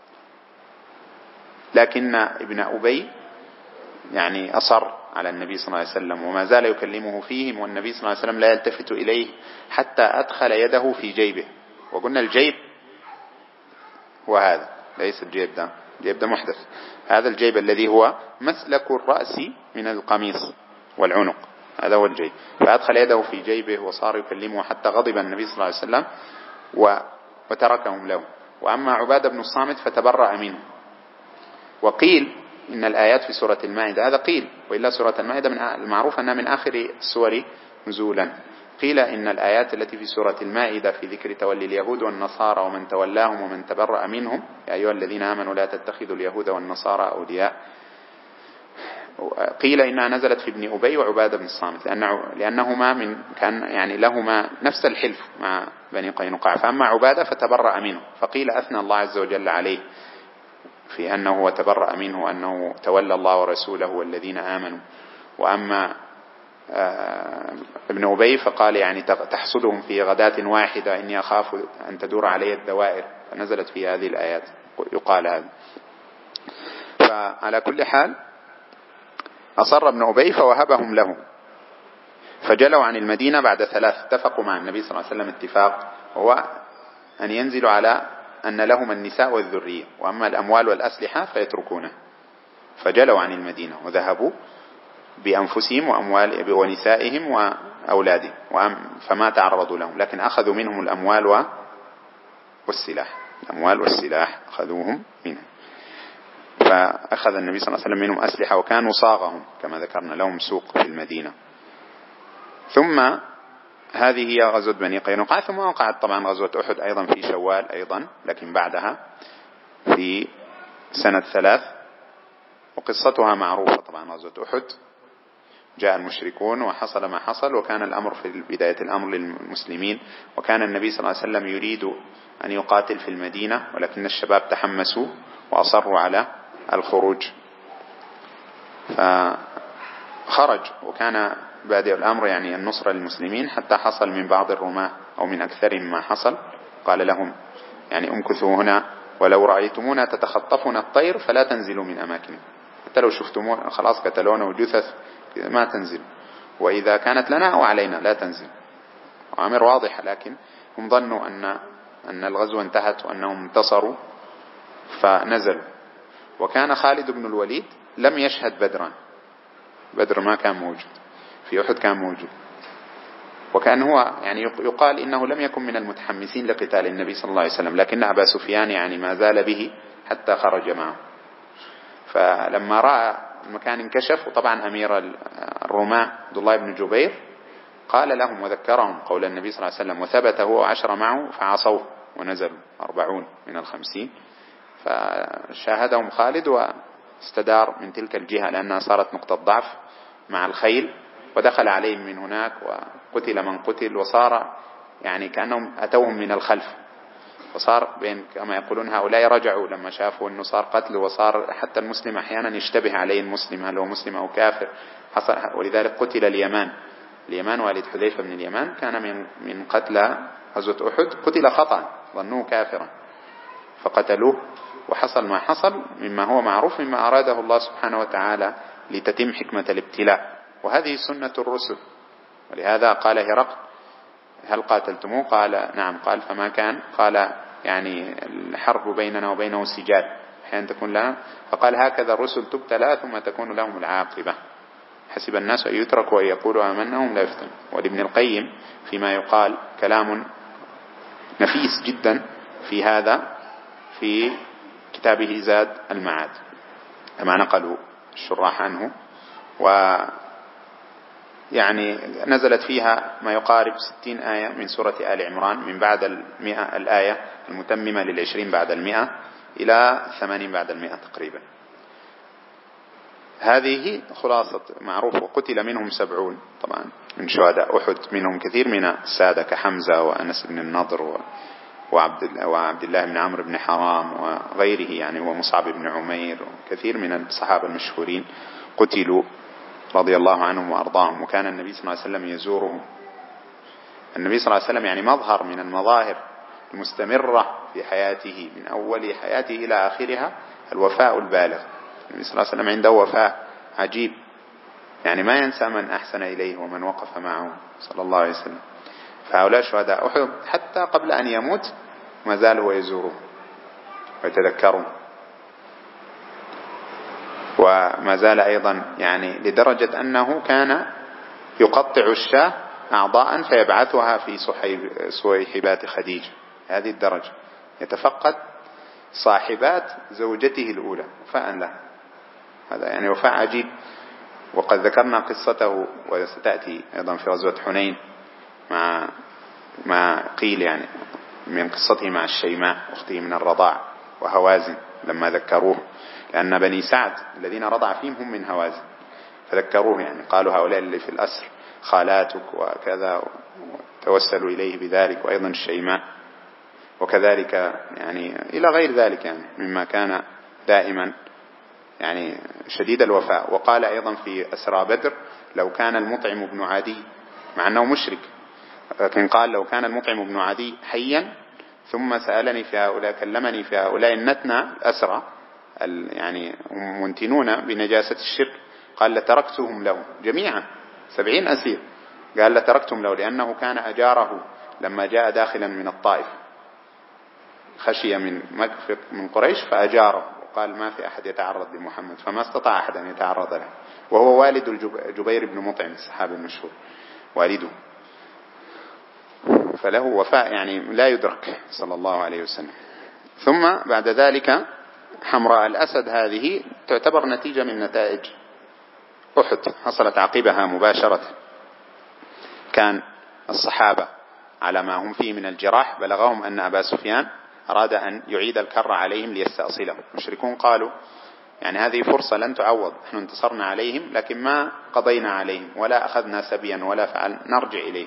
لكن ابن أبي يعني أصر على النبي صلى الله عليه وسلم وما زال يكلمه فيهم، والنبي صلى الله عليه وسلم لا يلتفت إليه حتى أدخل يده في جيبه. وقلنا الجيب هو هذا، ليس الجيب ده، الجيب ده محدث، هذا الجيب الذي هو مسلك الرأس من القميص والعنق، هذا هو الجيب. فأدخل يده في جيبه وصار يكلمه حتى غضب النبي صلى الله عليه وسلم وتركهم له. وأما عبادة بن الصامت فتبرأ منه. وقيل إن الآيات في سورة المائدة، هذا قيل، وإلا سورة المائدة من المعروف أنها من آخر السور نزولا. قيل إن الآيات التي في سورة المائدة في ذكر تولي اليهود والنصارى ومن تولاهم ومن تبرأ منهم، يا أيها الذين آمنوا لا تتخذوا اليهود والنصارى أولياء، قيل إنها نزلت في ابن أبي وعبادة بن الصامت، لأنهما كان يعني لهما نفس الحلف مع بني قينقاع. فأما عبادة فتبرأ منه، فقيل أثنى الله عز وجل عليه في أنه وتبرأ منه أنه تولى الله ورسوله والذين آمنوا. وأما ابن أبي فقال يعني تحصدهم في غداة واحدة إني أخاف أن تدور علي الدوائر، فنزلت في هذه الآيات يقال هذا. فعلى كل حال أصر ابن أبي فوهبهم له، فجلوا عن المدينة بعد 3. اتفقوا مع النبي صلى الله عليه وسلم اتفاق، وهو أن ينزلوا على أن لهم النساء والذرية، وأما الأموال والأسلحة فيتركونه. فجلوا عن المدينة وذهبوا بأنفسهم وأموال ونسائهم وأولادهم، فما تعرضوا لهم، لكن أخذوا منهم الأموال والسلاح، الأموال والسلاح أخذوهم منهم. فأخذ النبي صلى الله عليه وسلم منهم أسلحة، وكانوا صاغهم كما ذكرنا لهم سوق في المدينة. ثم هذه هي غزوة بني قينقاع. ثم وقعت طبعا غزوة أحد أيضا في شوال أيضا، لكن بعدها في سنة 3، وقصتها معروفة طبعا. غزوة أحد جاء المشركون وحصل ما حصل، وكان الأمر في بداية الأمر للمسلمين، وكان النبي صلى الله عليه وسلم يريد أن يقاتل في المدينة، ولكن الشباب تحمسوا وأصروا على الخروج، فخرج. وكان بادئ الأمر يعني النصر للمسلمين، حتى حصل من بعض الرماة أو من أكثرهم ما حصل، قال لهم يعني امكثوا هنا ولو رأيتمونا تتخطفنا الطير فلا تنزلوا من أماكنكم، حتى لو شفتمونا خلاص قتلونا وجثث ما تنزل، وإذا كانت لنا أو علينا لا تنزل. أمر واضح، لكن هم ظنوا أن الغزوة انتهت وأنهم انتصروا فنزلوا. وكان خالد بن الوليد لم يشهد بدرا، بدر ما كان موجود، في أحد كان موجود، وكان هو يعني يقال إنه لم يكن من المتحمسين لقتال النبي صلى الله عليه وسلم، لكن أبا سفيان يعني ما زال به حتى خرج معه. فلما رأى المكان انكشف، وطبعا أمير الروماة عبد الله بن جبير قال لهم وذكرهم قول النبي صلى الله عليه وسلم، وثبت هو 10 معه فعصوه ونزلوا 40 من 50. فشاهدهم خالد واستدار من تلك الجهة، لأنها صارت نقطة ضعف مع الخيل، ودخل عليهم من هناك وقتل من قتل، وصار يعني كأنهم أتوهم من الخلف، وصار بين كما يقولون هؤلاء رجعوا لما شافوا أنه صار قتل، وصار حتى المسلم أحيانا يشتبه عليه المسلم هل هو مسلم أو كافر. ولذلك قتل اليمان والد حذيفة بن اليمان كان من قتلى غزوة أحد، قتل خطأ ظنوه كافرا فقتلوه، وحصل ما حصل مما هو معروف مما أراده الله سبحانه وتعالى لتتم حكمة الابتلاء، وهذه سنة الرسل. ولهذا قال هرقل هل قاتلتموه؟ قال نعم. قال فما كان؟ قال يعني الحرب بيننا وبينه سجال، أحيانا تكون لنا. فقال هكذا الرسل تبتلى ثم تكون لهم العاقبة، حسب الناس أن يتركوا أن يقولوا آمنا وهم لا يفتنون. ولابن القيم فيما يقال كلام نفيس جدا في هذا في كتابه زاد المعاد، كما نقلوا الشراح عنه، ويعني نزلت فيها ما يقارب 60 آية من سورة آل عمران، من بعد 100 الآية المتممة 20 بعد 100 إلى 80 بعد 100 تقريبا. هذه خلاصة معروف. وقتل منهم 70 طبعا من شهداء أحد، منهم كثير من السادة كحمزة وأنس بن النضر وعبد الله بن عمرو بن حرام وغيره يعني، ومصعب بن عمير، وكثير من الصحابة المشهورين قتلوا رضي الله عنهم وأرضاهم. وكان النبي صلى الله عليه وسلم يزورهم. النبي صلى الله عليه وسلم يعني مظهر من المظاهر المستمرة في حياته من أول حياته إلى آخرها الوفاء البالغ. النبي صلى الله عليه وسلم عنده وفاء عجيب، يعني ما ينسى من أحسن إليه ومن وقف معه صلى الله عليه وسلم. فهؤلاء شهداء أحد حتى قبل أن يموت ما زال هو يزوره ويتذكره، وما زال أيضا يعني لدرجة أنه كان يقطع الشاة أعضاء فيبعثها في صحيبات خديجة، هذه الدرجة يتفقد صاحبات زوجته الأولى وفاء له. هذا يعني وفاء عجيب. وقد ذكرنا قصته وستأتي أيضا في غزوة حنين ما قيل يعني من قصته مع الشيماء أخته من الرضاع وهوازن لما ذكروه، لأن بني سعد الذين رضع فيهم هم من هوازن، فذكروه يعني قالوا هؤلاء اللي في الأسر خالاتك وكذا، توسلوا إليه بذلك، وأيضا الشيماء، وكذلك يعني إلى غير ذلك يعني مما كان دائما يعني شديد الوفاء. وقال أيضا في أسرى بدر لو كان المطعم بن عدي، مع أنه مشرك، لكن قال لو كان المطعم بن عدي حيا ثم سألني في هؤلاء، كلمني في هؤلاء النتنى الأسرى يعني هم منتنون بنجاسة الشرك، قال لتركتهم له جميعا 70 أسير، قال لتركتهم له لأنه كان أجاره لما جاء داخلا من الطائف، خشي من قريش فأجاره، وقال ما في أحد يتعرض لمحمد، فما استطاع أحد أن يتعرض له، وهو والد جبير بن مطعم الصحابي المشهور والده، فله وفاء يعني لا يدرك صلى الله عليه وسلم. ثم بعد ذلك حمراء الأسد هذه تعتبر نتيجة من نتائج أحد حصلت عقبها مباشرة. كان الصحابة على ما هم فيه من الجراح، بلغهم أن أبا سفيان أراد أن يعيد الكر عليهم ليستأصلهم. المشركون قالوا يعني هذه فرصة لن تعوض، نحن انتصرنا عليهم لكن ما قضينا عليهم ولا أخذنا سبيا ولا فعل، نرجع إليه.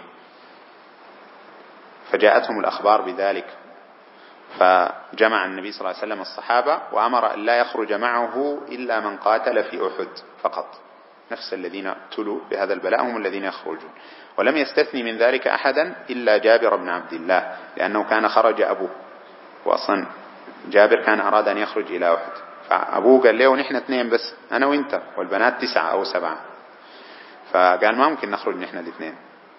فجاءتهم الأخبار بذلك، فجمع النبي صلى الله عليه وسلم الصحابة وأمر أن لا يخرج معه إلا من قاتل في أحد فقط، نفس الذين ابتلوا بهذا البلاء هم الذين يخرجون، ولم يستثني من ذلك أحدا إلا جابر بن عبد الله، لأنه كان خرج أبوه، وأصلا جابر كان أراد أن يخرج إلى أحد، فأبوه قال له نحن 2 بس، أنا وإنت، والبنات 9 أو 7، فقال ما ممكن نخرج نحن الاثنين،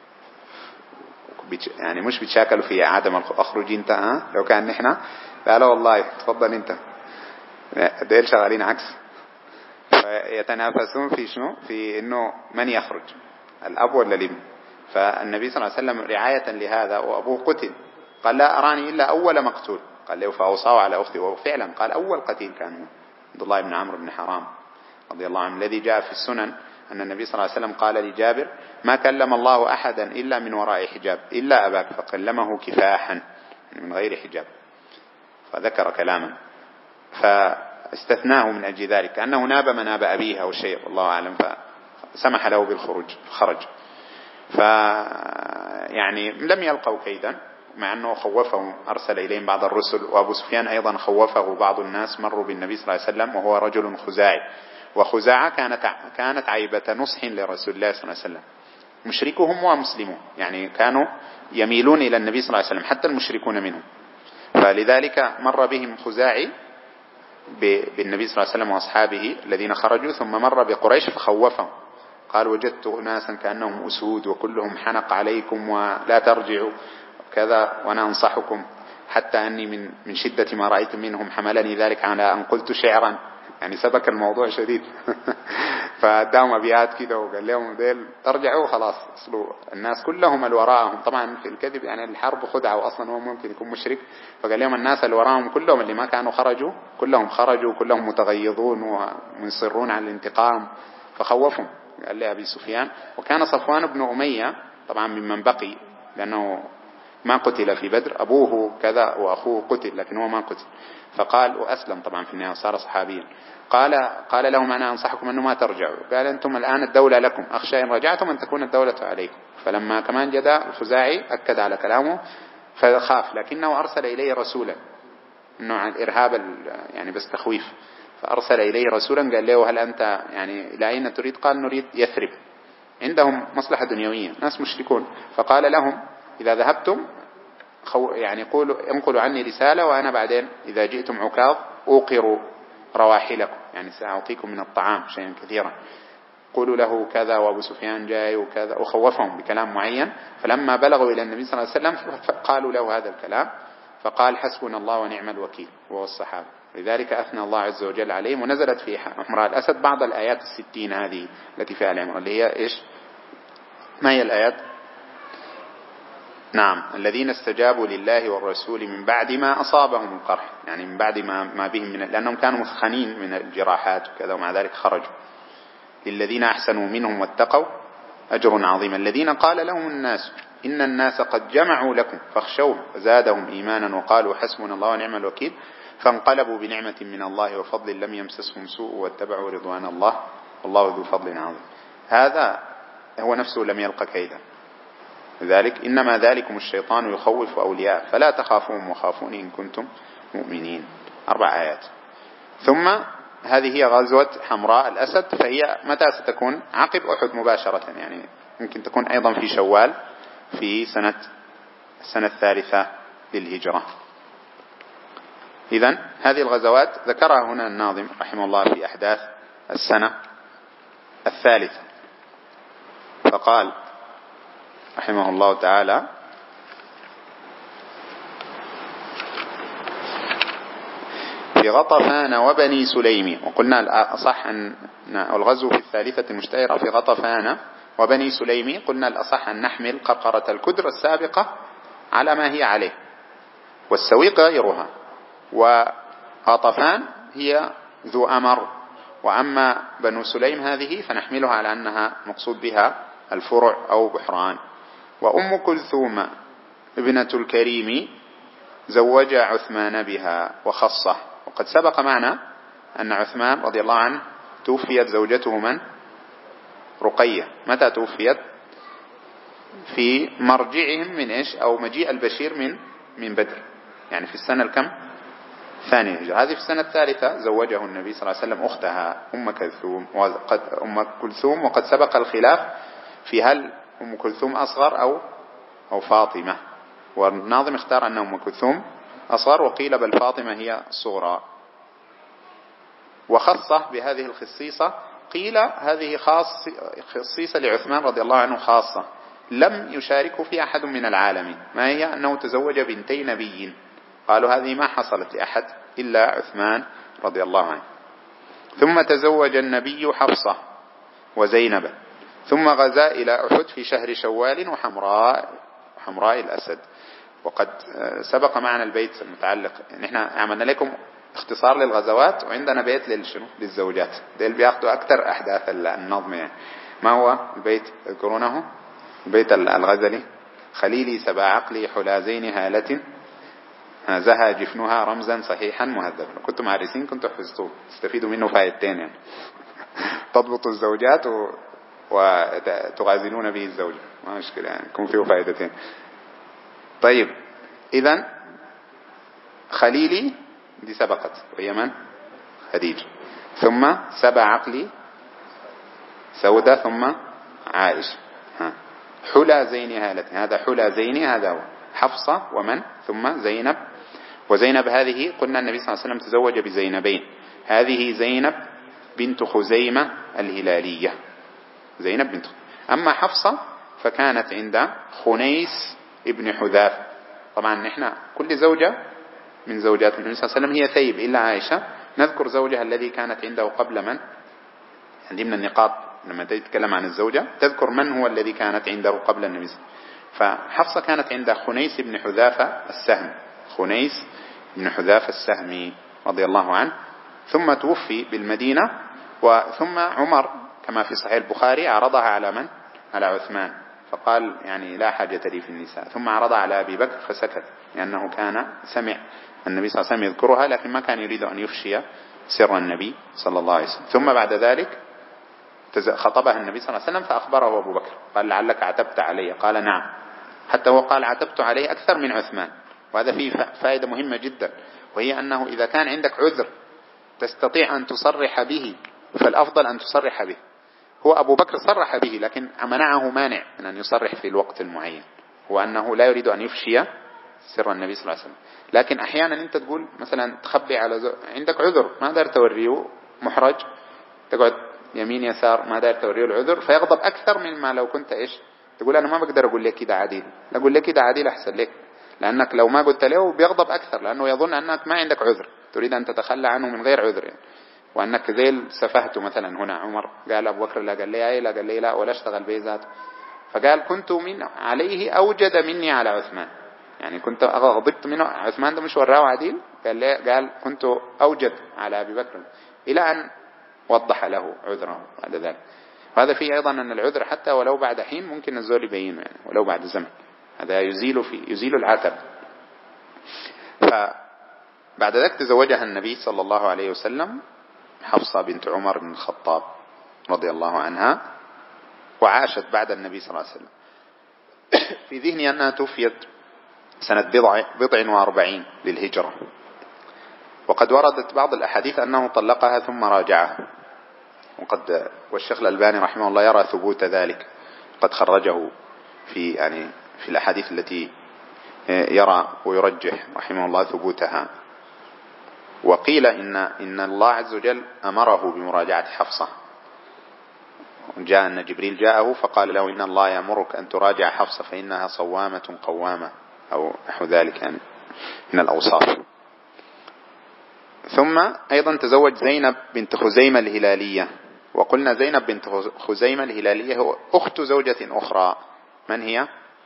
يعني مش بيتشاكلوا في عدم أخرج أنت لو كان نحن، لا والله تفضل أنت، ديل شغالين عكس، فيتنافسون في شنو؟ في إنه من يخرج، الأب ولا الابن. فالنبي صلى الله عليه وسلم رعاية لهذا، وأبوه قتل، قال لا أراني إلا أول مقتول، قال له فأوصاه على أخته، وفعلا قال أول قتيل كان هو عبد الله بن عمرو بن حرام رضي الله عنه، الذي جاء في السنن أن النبي صلى الله عليه وسلم قال لجابر ما كلم الله أحدا إلا من وراء حجاب إلا أباك، فكلمه كفاحا من غير حجاب، فذكر كلاما فاستثناه من أجل ذلك، كأنه ناب مناب أبيه أو شيء والله أعلم، فسمح له بالخروج فخرج. يعني لم يلقوا كيدا، مع أنه خوفهم، أرسل إليهم بعض الرسل، وأبو سفيان أيضا خوفه بعض الناس مروا بالنبي صلى الله عليه وسلم وهو رجل خزاعي، وخزاعة كانت عيبة نصح لرسول الله صلى الله عليه وسلم، مشركهم ومسلمون يعني كانوا يميلون إلى النبي صلى الله عليه وسلم حتى المشركون منهم، فلذلك مر بهم خزاعي بالنبي صلى الله عليه وسلم وأصحابه الذين خرجوا، ثم مر بقريش فخوفهم، قال وجدت ناسا كأنهم أسود وكلهم حنق عليكم ولا ترجعوا كذا، وأنا أنصحكم، حتى أني من شدة ما رأيت منهم حملني ذلك على أن قلت شعرا، يعني سبك الموضوع شديد فأداهم أبيات كده وقال لهم ديل ترجعوا خلاص، أصلوا الناس كلهم اللي وراءهم، طبعا في الكذب يعني الحرب خدعة وأصلا هو ممكن يكون مشرك، فقال لهم الناس اللي وراءهم كلهم اللي ما كانوا خرجوا كلهم خرجوا، كلهم متغيظون ومنصرون على الانتقام، فخوفهم. قال لي أبي سفيان، وكان صفوان بن أمية طبعا ممن بقي لأنه ما قتل في بدر، أبوه كذا وأخوه قتل لكن هو ما قتل، فقال وأسلم طبعا في النهاية صار صحابيا، قال لهم أنا أنصحكم أنه ما ترجعوا، قال أنتم الآن الدولة لكم، أخشى إن رجعتم أن تكون الدولة عليكم. فلما كمان جدا الخزاعي أكد على كلامه فخاف، لكنه أرسل إليه رسولا إنه عن الإرهاب يعني بس تخويف، فأرسل إليه رسولا قال له هل أنت يعني إلى أين تريد؟ قال نريد يثرب، عندهم مصلحة دنيوية، ناس مشركون، فقال لهم إذا ذهبتم يعني انقلوا عني رسالة، وأنا بعدين إذا جئتم عكاظ أوقر رواحلكم، يعني سأعطيكم من الطعام شيئا كثيرا. قولوا له كذا وأبو سفيان جاي وكذا، وخوفهم بكلام معين. فلما بلغوا إلى النبي صلى الله عليه وسلم قالوا له هذا الكلام، فقال حسبنا الله ونعم الوكيل، وهو الصحابة. لذلك أثنى الله عز وجل عليهم، ونزلت في حمراء الأسد بعض الآيات 60 هذه التي في آل عمران، اللي هي إيش؟ ما هي الآيات؟ نعم، الذين استجابوا لله والرسول من بعد ما أصابهم القرح، يعني من بعد ما بهم لأنهم كانوا مثخنين من الجراحات وكذا، ومع ذلك خرجوا. للذين أحسنوا منهم واتقوا أجر عظيم. الذين قال لهم الناس إن الناس قد جمعوا لكم فاخشوهم فزادهم إيمانا وقالوا حسبنا الله ونعم الوكيل، فانقلبوا بنعمة من الله وفضل لم يمسسهم سوء واتبعوا رضوان الله والله ذو فضل عظيم. هذا هو نفسه لم يلق كيدا، لذلك إنما ذلكم الشيطان يخوف أولياء فلا تخافوهم وخافوني إن كنتم مؤمنين. 4 آيات. ثم هذه هي غزوة حمراء الأسد، فهي متى ستكون؟ عقب أحد مباشرة، يعني ممكن تكون أيضا في شوال في السنة 3 للهجرة. إذن هذه الغزوات ذكرها هنا الناظم رحمه الله في أحداث السنة 3، فقال رحمه الله تعالى: في غطفان وبني سليم. وقلنا الأصح أن الغزو في 3 المشتهرة في غطفان وبني سليم، قلنا الأصح أن نحمل قرقرة الكدر السابقة على ما هي عليه، والسويق غيرها، وغطفان هي ذو أمر، وأما بنو سليم هذه فنحملها على أنها مقصود بها الفرع أو بحران. وأم كلثوم ابنة الكريم زوج عثمان بها وخصه. وقد سبق معنا أن عثمان رضي الله عنه توفيت زوجته من؟ رقية. متى توفيت؟ في مرجعهم من إيش؟ أو مجيء البشير من بدر، يعني في السنة الكم؟ 2 هجرة. هذه في السنة 3 زوجه النبي صلى الله عليه وسلم أختها أم كلثوم. وقد سبق الخلاف في هل أم كلثوم أصغر أو فاطمة، والناظم اختار أن أم كلثوم أصغر، وقيل بل فاطمة هي الصغرى. وخصه بهذه الخصيصة، قيل هذه خصيصة لعثمان رضي الله عنه خاصة لم يشاركه في أحد من العالمين، ما هي أنه تزوج بنتي نبي، قالوا هذه ما حصلت لأحد إلا عثمان رضي الله عنه. ثم تزوج النبي حفصة وزينب، ثم غزا إلى أحد في شهر شوال وحمراء الأسد. وقد سبق معنا البيت المتعلق، نحن عملنا لكم اختصار للغزوات، وعندنا بيت للزوجات، ديل بياخدوا أكثر أحداث النظم. يعني ما هو البيت تذكرونه؟ البيت الغزلي: خليلي سبا عقلي حلازين هالة زها جفنها رمزا صحيحا مهذبا. كنتم عارسين كنتم حفظتوه، تستفيدوا منه فائدتين، يعني تضبطوا الزوجات وتغازلون به الزوجة، ما مشكلة، يعني يكون فيه فائدتين. طيب، إذن خليلي دي سبقت، وهي من؟ خديجة. ثم سبع عقلي سودة، ثم عائشة. حلى زين هالة، هذا حلى زين، هذا هو حفصة، ومن؟ ثم زينب. وزينب هذه قلنا النبي صلى الله عليه وسلم تزوج بزينبين، هذه زينب بنت خزيمة الهلالية، زينب بنت. أما حفصة فكانت عند خنيس ابن حذاف. طبعا نحن كل زوجة من زوجات النبي صلى الله عليه وسلم هي ثيب إلا عائشة، نذكر زوجها الذي كانت عنده قبل من، هذه من النقاط لما تتكلم عن الزوجة تذكر من هو الذي كانت عنده قبل النبي صلى الله عليه وسلم. فحفصة كانت عند خنيس بن حذافة السهم، خنيس بن حذافة السهمي رضي الله عنه، ثم توفي بالمدينة. وثم عمر كما في صحيح البخاري عرضها على من؟ على عثمان، فقال يعني لا حاجة لي في النساء، ثم عرضها على أبي بكر فسكت، لأنه كان سمع النبي صلى الله عليه وسلم يذكرها، لكن ما كان يريد أن يفشي سر النبي صلى الله عليه وسلم. ثم بعد ذلك خطبها النبي صلى الله عليه وسلم فأخبره أبو بكر، قال لعلك عتبت علي؟ قال نعم، حتى هو قال عتبت عليه أكثر من عثمان. وهذا فيه فائدة مهمة جدا، وهي أنه إذا كان عندك عذر تستطيع أن تصرح به فالأفضل أن تصرح به. هو أبو بكر صرح به، لكن منعه مانع من أن يصرح في الوقت المعين، هو أنه لا يريد أن يفشي سر النبي صلى الله عليه وسلم. لكن أحيانا أنت تقول مثلا تخبي على عندك عذر ما دار توريه، محرج، تقعد يمين يسار ما دار توريه العذر، فيغضب أكثر مما لو كنت إيش تقول أنا ما بقدر أقول لك كده عديل، لا أقول لك كده عديل أحسن لك، لأنك لو ما قلت له بيغضب أكثر، لأنه يظن أنك ما عندك عذر، تريد أن تتخلى عنه من غير عذر يعني. وأنك زي سفهته مثلا هنا عمر قال أبو بكر لا، قال لي أي لا، قال لي لا، ولا اشتغل به ذاته. فقال كنت من عليه أوجد مني على عثمان، يعني كنت غضبت منه. عثمان ده مش وراه عديل، قال كنت أوجد على أبي بكر، إلى أن وضح له عذره بعد ذلك. وهذا فيه أيضا أن العذر حتى ولو بعد حين ممكن الزول يبينه يعني، ولو بعد زمن، هذا يزيل العتب. فبعد ذلك تزوجها النبي صلى الله عليه وسلم حفصة بنت عمر بن الخطاب رضي الله عنها، وعاشت بعد النبي صلى الله عليه وسلم. في ذهني أنها توفيت سنة 40 للهجرة، وقد وردت بعض الأحاديث أنه طلقها ثم راجعها، والشيخ الألباني رحمه الله يرى ثبوت ذلك، قد خرجه في الأحاديث التي يرى ويرجح رحمه الله ثبوتها. وقيل إن الله عز وجل أمره بمراجعة حفصة، جاء أن جبريل جاءه فقال له إن الله يأمرك أن تراجع حفصة فإنها صوامة قوامة، أو نحو ذلك يعني من الأوصاف. ثم أيضا تزوج زينب بنت خزيمة الهلالية، وقلنا زينب بنت خزيمة الهلالية هو أخت زوجة أخرى. من هي؟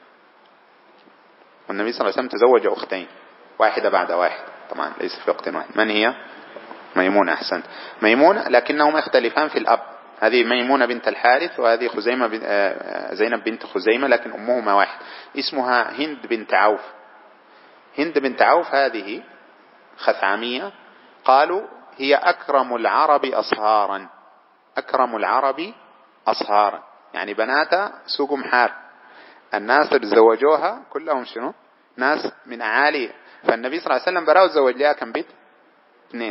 والنبي صلى الله عليه وسلم تزوج أختين، واحدة بعد واحد طبعا، ليس في وقت واحد. من هي؟ ميمونة. أحسنت، ميمونة، لكنهم يختلفان في الأب، هذه ميمونة بنت الحارث، وهذه زينب بنت خزيمة، لكن أمهما واحد، اسمها هند بنت عوف. هند بنت عوف هذه خثعمية، قالوا هي أكرم العرب أصهارا، أكرم العرب أصهارا، يعني بناتها سوق محار، الناس اللي تزوجوها كلهم شنو؟ ناس من أعالي. فالنبي صلى الله عليه وسلم براو تزوج لها كم بيت؟ 2.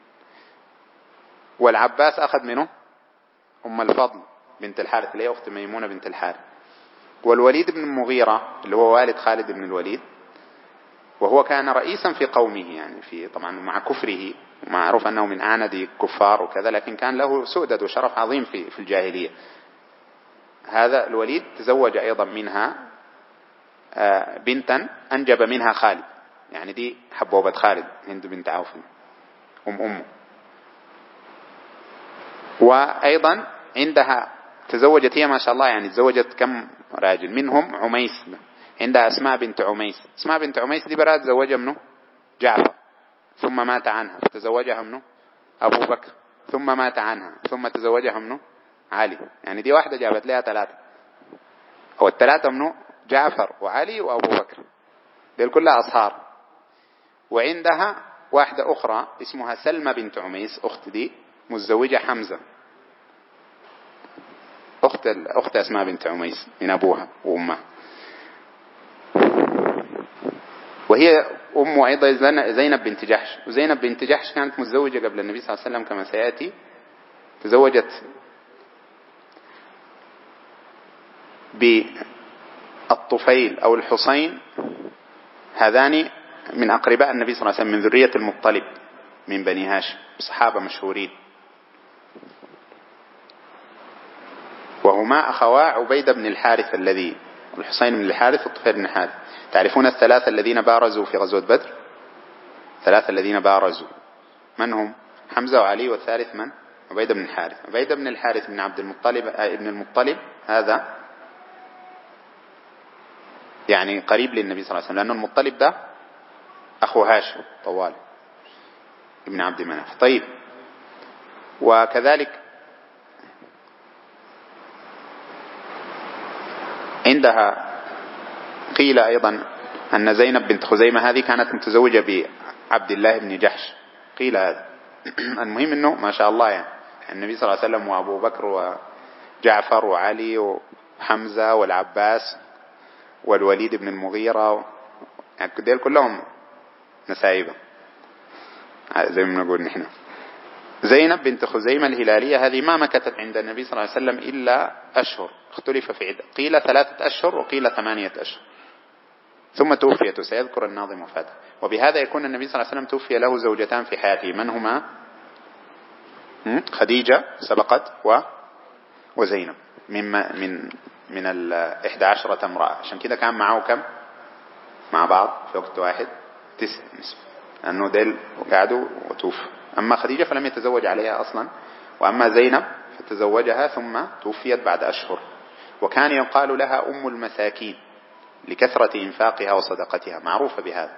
والعباس أخذ منه أم الفضل بنت الحارث اللي هي أخت ميمونة بنت الحارث، والوليد بن المغيرة اللي هو والد خالد بن الوليد، وهو كان رئيسا في قومه يعني طبعا مع كفره، ومعروف أنه من أعند الكفار وكذا، لكن كان له سؤدد وشرف عظيم في الجاهلية. هذا الوليد تزوج أيضا منها بنتا أنجب منها خالد، يعني دي حبوبة خالد، هند بنت عوف أمه. وأيضا عندها تزوجت هي ما شاء الله، يعني تزوجت كم راجل، منهم عميس، عندها أسماء بنت عميس. أسماء بنت عميس دي برات تزوجها منه جعفر، ثم مات عنها فتزوجها منه أبو بكر، ثم مات عنها، ثم تزوجها منه علي. يعني دي واحدة جابت لها 3، أو الثلاثة منه جعفر وعلي وأبو بكر، دي كلها أصهار. وعندها واحدة أخرى اسمها سلمى بنت عميس، أخت دي متزوجة حمزة، أخت أسماء بنت عميس من أبوها وأمها، وهي أم أيضا زينب بنت جحش. وزينب بنت جحش كانت متزوجة قبل النبي صلى الله عليه وسلم كما سيأتي، تزوجت بالطفيل أو الحسين، هذان من أقرباء النبي صلى الله عليه وسلم من ذرية المطلب من بني هاشم، صحابة مشهورين، وهما أخوا عبيدة بن الحارث، الذي الحسين بن الحارث والطفيل بن الحارث. تعرفون الثلاثة الذين بارزوا في غزوة بدر؟ 3 الذين بارزوا من هم؟ حمزة وعلي، والثالث من؟ عبيدة بن الحارث. عبيدة بن الحارث بن عبد المطلب ابن المطلب، هذا يعني قريب للنبي صلى الله عليه وسلم، لأن المطلب ده أخو هاشم طوال ابن عبد مناف. طيب، وكذلك عندها قيل أيضا أن زينب بنت خزيمة هذه كانت متزوجة بعبد الله بن جحش، قيل هذا. المهم أنه ما شاء الله يعني النبي صلى الله عليه وسلم وأبو بكر وجعفر وعلي وحمزة والعباس والوليد بن المغيرة، يعني ديل كلهم نسايبة زي ما نقول نحن. زينب بنت خزيمة الهلالية هذه ما مكثت عند النبي صلى الله عليه وسلم إلا أشهر، اختلف في عدة، قيل 3 أشهر وقيل 8 أشهر. ثم توفيت، وسيذكر الناظم وفاته. وبهذا يكون النبي صلى الله عليه وسلم توفي له زوجتان في حياته، من هما؟ خديجة سبقت وزينب، من 11 امرأة. عشان كده كان معه كم مع بعض في وقت واحد؟ 9 نسبة، لأنه ديل قعدوا وتوفى. أما خديجة فلم يتزوج عليها أصلا، وأما زينب فتزوجها ثم توفيت بعد أشهر. وكان يقال لها أم المساكين لكثرة إنفاقها وصدقتها، معروفة بهذا.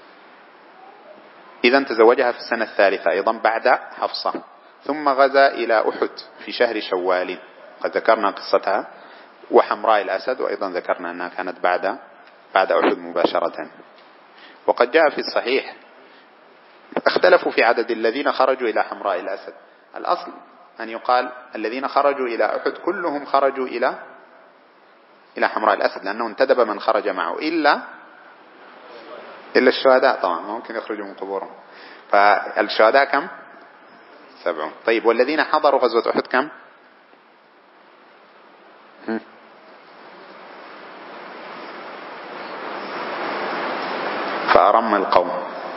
إذن تزوجها في السنة الثالثة أيضا بعد حفصة. ثم غزا إلى أحد في شهر شوال، قد ذكرنا قصتها، وحمراء الأسد، وأيضا ذكرنا أنها كانت بعد أحد مباشرة. وقد جاء في الصحيح اختلفوا في عدد الذين خرجوا إلى حمراء الأسد. الأصل أن يقال الذين خرجوا إلى أحد كلهم خرجوا إلى حمراء الأسد، لأنه انتدب من خرج معه إلا الشهداء، طبعا ممكن يخرجوا من قبورهم. فالشهداء كم؟ 70. طيب والذين حضروا غزوة أحد كم؟ فأرم القوم.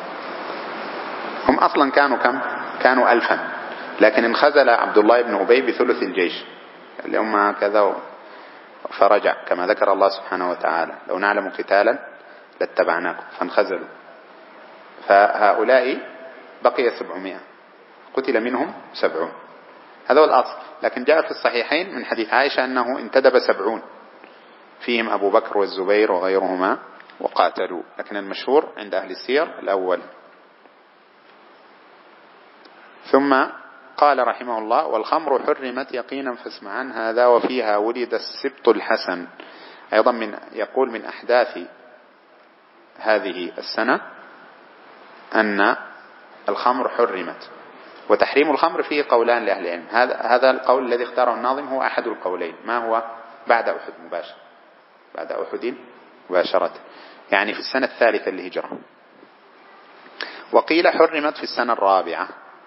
هم أصلا كانوا كم؟ كانوا 1000، لكن انخزل عبد الله بن أبي بثلث الجيش اليوم هكذا فرجع، كما ذكر الله سبحانه وتعالى: لو نعلم قتالا لاتبعناكم، فانخزلوا. فهؤلاء بقي 700، قتل منهم 70. هذا هو الأصل. لكن جاء في الصحيحين من حديث عائشة أنه انتدب 70 فيهم أبو بكر والزبير وغيرهما وقاتلوا، لكن المشهور عند أهل السير الأول. ثم قال رحمه الله: والخمر حرمت يقينا فاسمع عن هذا وفيها ولد السبط الحسن. أيضا يقول من أحداث هذه السنة أن الخمر حرمت. وتحريم الخمر فيه قولان لأهل العلم. هذا القول الذي اختاره الناظم هو أحد القولين. ما هو؟ بعد أحد مباشرة، بعد أحد مباشرة، يعني في السنة الثالثة للهجرة. وقيل حرمت في السنة الرابعة.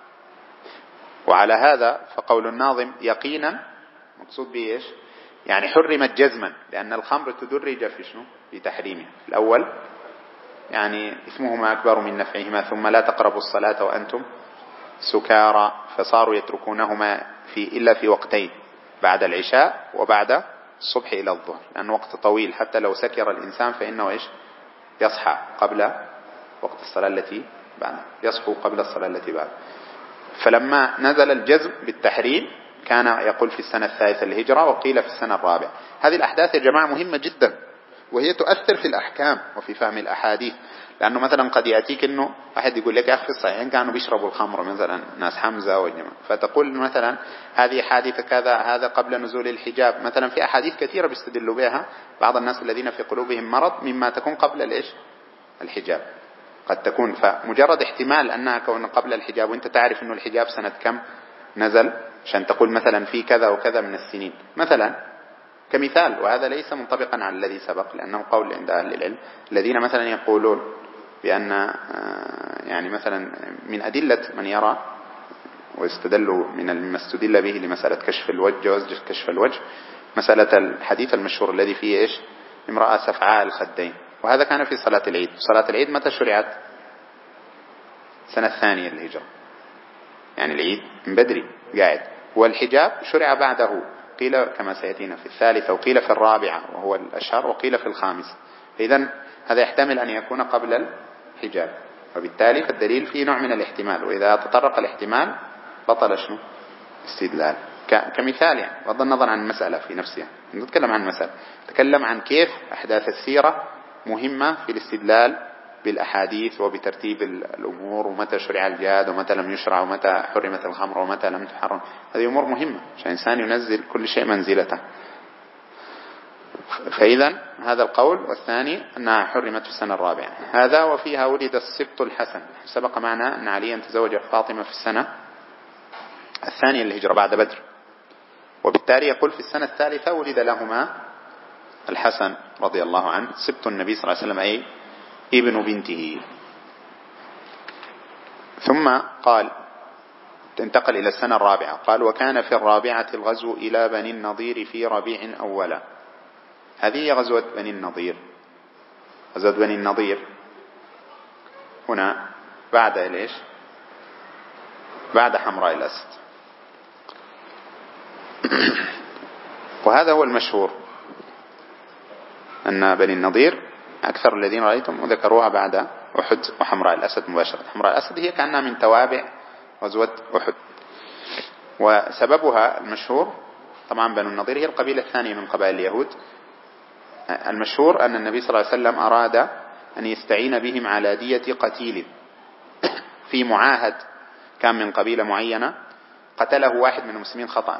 وعلى هذا فقول الناظم يقينا مقصود به إيش؟ يعني حرمت جزما، لأن الخمر تدرج في شنو؟ في تحريمه. الأول يعني إثمهما أكبر من نفعهما، ثم لا تقربوا الصلاة وأنتم سكارى، فصاروا يتركونهما إلا في وقتين: بعد العشاء وبعد الصبح إلى الظهر، لأن وقت طويل. حتى لو سكر الإنسان فإنه إيش؟ يصحى قبل وقت الصلاة التي بعد، يصحو قبل الصلاة التي بعد. فلما نزل الجزم بالتحريم كان يقول في السنة الثالثة للهجرة، وقيل في السنة الرابعة. هذه الأحداث يا جماعة مهمة جدا، وهي تؤثر في الأحكام وفي فهم الأحاديث. لأنه مثلا قد يأتيك أنه أحد يقول لك: يا أخي في الصحيحين كانوا بيشربوا الخمر، مثلا ناس حمزة والجماعة، فتقول مثلا هذه حادثة كذا، هذا قبل نزول الحجاب. مثلا في أحاديث كثيرة بيستدلوا بها بعض الناس الذين في قلوبهم مرض مما تكون قبل الحجاب قد تكون. فمجرد احتمال أنها كون قبل الحجاب، وانت تعرف أنه الحجاب سنة كم نزل، عشان تقول مثلا في كذا وكذا من السنين مثلا كمثال. وهذا ليس منطبقا على الذي سبق، لأنه قول عند أهل العلم الذين مثلا يقولون بأن يعني مثلا من أدلة من يرى واستدلوا مما استدل به لمسألة كشف الوجه، جواز كشف الوجه، مسألة الحديث المشهور الذي فيه إيش؟ امرأة سفعاء الخدين. وهذا كان في صلاة العيد. صلاة العيد متى شرعت؟ سنة الثانية للهجرة، يعني العيد من بدري قاعد. والحجاب شرع بعده، قيل كما سيأتينا في الثالثة، وقيل في الرابعة وهو الأشهر، وقيل في الخامسة. إذن هذا يحتمل أن يكون قبل الحجاب، وبالتالي فالدليل فيه نوع من الاحتمال. وإذا تطرق الاحتمال بطل شنو؟ استدلال. كمثال يعني، بغض النظر عن المسألة في نفسها، نتكلم عن المسألة، نتكلم عن كيف أحداث السيرة مهمة في الاستدلال بالأحاديث وبترتيب الأمور، ومتى شرع الجهاد ومتى لم يشرع، ومتى حرمت الخمر ومتى لم تحرم. هذه أمور مهمة عشان الإنسان ينزل كل شيء منزلته. فإذا هذا القول، والثاني أنها حرمت في السنة الرابعة. هذا وفيها ولد السبط الحسن. سبق معنا أن عليا تزوج فاطمة في السنة الثانية للهجرة بعد بدر، وبالتالي يقول في السنة الثالثة ولد لهما الحسن رضي الله عنه، سبط النبي صلى الله عليه وسلم، أي ابن بنته. ثم قال انتقل إلى السنة الرابعة، قال: وكان في الرابعة الغزو إلى بني النضير في ربيع أولا. هذه غزوة بني النضير غزوة بني النضير هنا بعد ليش؟ بعد حمراء الأسد. وهذا هو المشهور أن بني النضير أكثر الذين رأيتم ذكروها بعد أحد وحمراء الأسد مباشرة. حمراء الأسد هي كأنها من توابع غزوة أحد. وسببها المشهور طبعا بنو النضير هي القبيلة الثانية من قبائل اليهود. المشهور أن النبي صلى الله عليه وسلم أراد أن يستعين بهم على دية قتيل في معاهد كان من قبيلة معينة قتله واحد من المسلمين خطأ.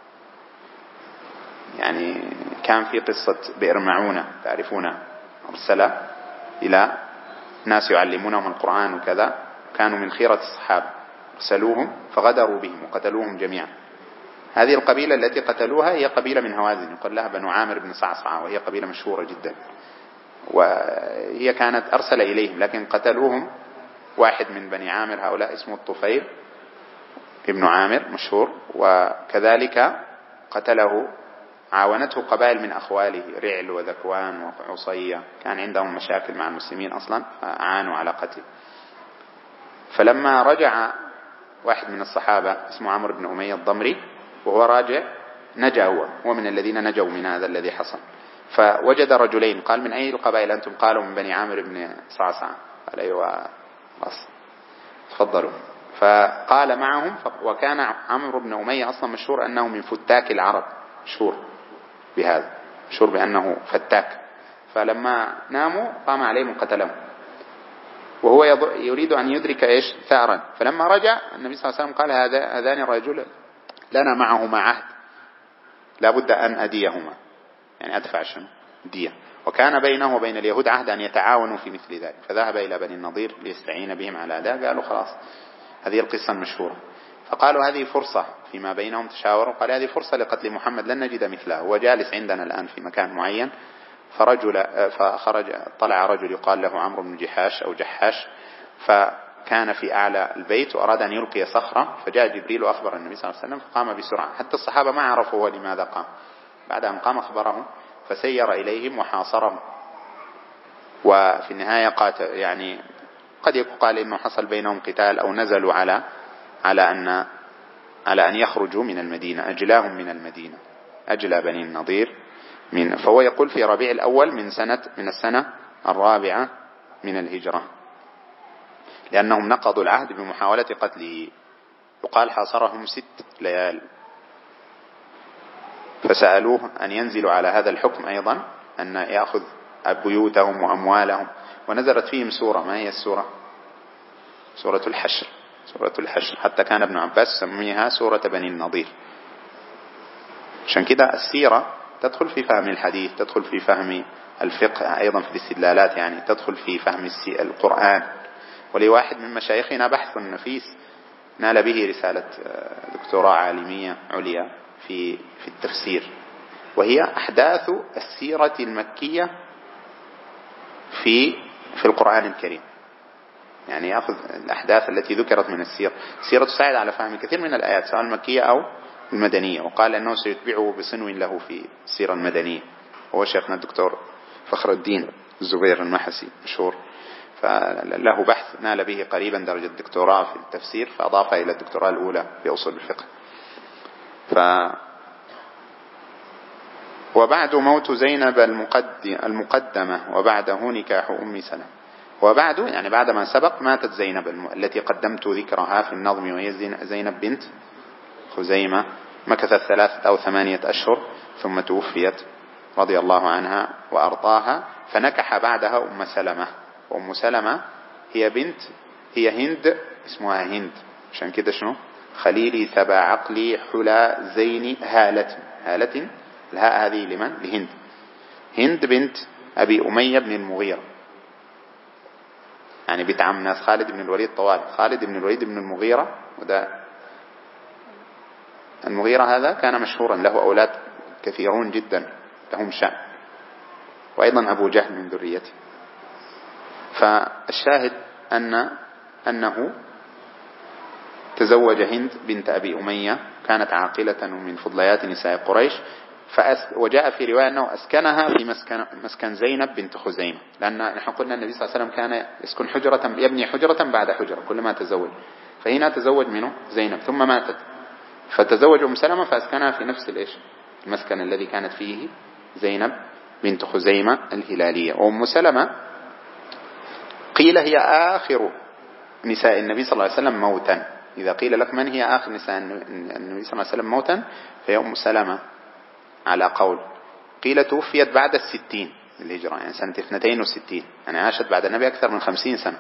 يعني كان في قصة بئر معونة تعرفون، أرسل إلى ناس يعلمونهم القرآن وكذا، كانوا من خيرة الصحابة، أرسلوهم فغدروا بهم وقتلوهم جميعا. هذه القبيلة التي قتلوها هي قبيلة من هوازن يقال لها بنو عامر بن صعصعة، وهي قبيلة مشهورة جدا. وهي كانت أرسل إليهم لكن قتلوهم واحد من بني عامر هؤلاء اسمه الطفيل ابن عامر مشهور، وكذلك قتله عاونته قبائل من أخواله رعل وذكوان وعصية، كان عندهم مشاكل مع المسلمين أصلا فأعانوا على قتله. فلما رجع واحد من الصحابة اسمه عمرو بن أمية الضمري وهو راجع نجا، هو من الذين نجوا من هذا الذي حصل. فوجد رجلين، قال من أي القبائل أنتم؟ قالوا من بني عامر بن صعصعة. قال أيوة تفضلوا. فقال معهم، وكان عمرو بن أمية أصلا مشهور أنه من فتاك العرب، مشهور بهذا، مشهور بأنه فتاك. فلما ناموا قام عليهم وقتلهم وهو يريد أن يدرك إيش ثأرا. فلما رجع النبي صلى الله عليه وسلم قال هذان الرجل لنا معهما عهد لا بد أن أديهما، يعني أدفع شنو دية. وكان بينه وبين اليهود عهد أن يتعاونوا في مثل ذلك. فذهب إلى بني النضير ليستعين بهم على أداء. قالوا خلاص هذه القصة المشهورة. فقالوا هذه فرصة فيما بينهم، تشاوروا قال هذه فرصة لقتل محمد لن نجد مثله، هو جالس عندنا الآن في مكان معين. فخرج طلع رجل يقال له عمرو بن جحاش أو جحاش، فكان في أعلى البيت وأراد أن يلقي صخرة، فجاء جبريل وأخبر النبي صلى الله عليه وسلم فقام بسرعة، حتى الصحابة ما عرفوا هو لماذا قام. بعد أن قام أخبرهم فسير إليهم وحاصرهم. وفي النهاية قاتل، يعني قد يقال إنه حصل بينهم قتال أو نزلوا على أن يخرجوا من المدينة، أجلاهم من المدينة، أجلى بني النضير فهو يقول في ربيع الأول من السنة 4 من الهجرة، لأنهم نقضوا العهد بمحاولة قتله. يقال حاصرهم 6 ليال، فسألوه أن ينزلوا على هذا الحكم أيضا، أن يأخذ بيوتهم وأموالهم. ونزلت فيهم سورة، ما هي السورة؟ سورة الحشر. سورة الحشر، حتى كان ابن عباس سميها سورة بني النضير. عشان كده السيرة تدخل في فهم الحديث، تدخل في فهم الفقه أيضا، في الاستدلالات، يعني تدخل في فهم القرآن. ولواحد من مشايخنا بحث نفيس نال به رسالة دكتوراه عالمية عليا في التفسير، وهي أحداث السيرة المكية في القرآن الكريم. يعني يأخذ الأحداث التي ذكرت من السيرة تساعد على فهم كثير من الآيات سواء المكية أو المدنية. وقال أنه سيتبعه بصنو له في السيرة المدنية، هو شيخنا الدكتور فخر الدين الزبير المحسي مشهور، فله بحث نال به قريبا درجة دكتوراه في التفسير، فأضافها إلى الدكتوراه الأولى في أصول الفقه. وبعد موت زينب المقدمة وبعده نكاح أم سلمة. وبعد يعني بعد ما سبق ماتت زينب التي قدمت ذكرها في النظم، وهي زينب بنت خزيمة، مكثت 3 أو 8 أشهر ثم توفيت رضي الله عنها وأرضاها. فنكح بعدها أم سلمة، وأم سلمة هي هند، اسمها هند عشان كده شنو خليلي ثبى عقلي حلا زين هالة الهاء هذه لمن؟ لهند. هند بنت أبي أمية بن المغيرة، يعني بنت عم ناس خالد بن الوليد طوال. خالد بن الوليد بن المغيرة، وده المغيرة هذا كان مشهورا، له أولاد كثيرون جدا لهم شأن، وأيضا أبو جهل من ذريته. فالشاهد أنه تزوج هند بنت أبي أمية، كانت عاقلة ومن فضليات نساء قريش. وجاء في رواية أنه أسكنها في مسكن زينب بنت خزيمة، لأن نحن قلنا النبي صلى الله عليه وسلم كان يسكن حجرة، يبني حجرة بعد حجرة كلما تزوج، فهنا تزوج منه زينب ثم ماتت، فتزوج أم سلمة فأسكنها في نفس المسكن الذي كانت فيه زينب بنت خزيمة الهلالية. وأم سلمة قيل هي آخر نساء النبي صلى الله عليه وسلم موتا. إذا قيل لك من هي آخر نساء النبي صلى الله عليه وسلم موتا فهي أم سلمة على قول. قيل توفيت بعد 60 الهجرة، يعني سنة 62، يعني عاشت بعد النبي أكثر من 50 سنة،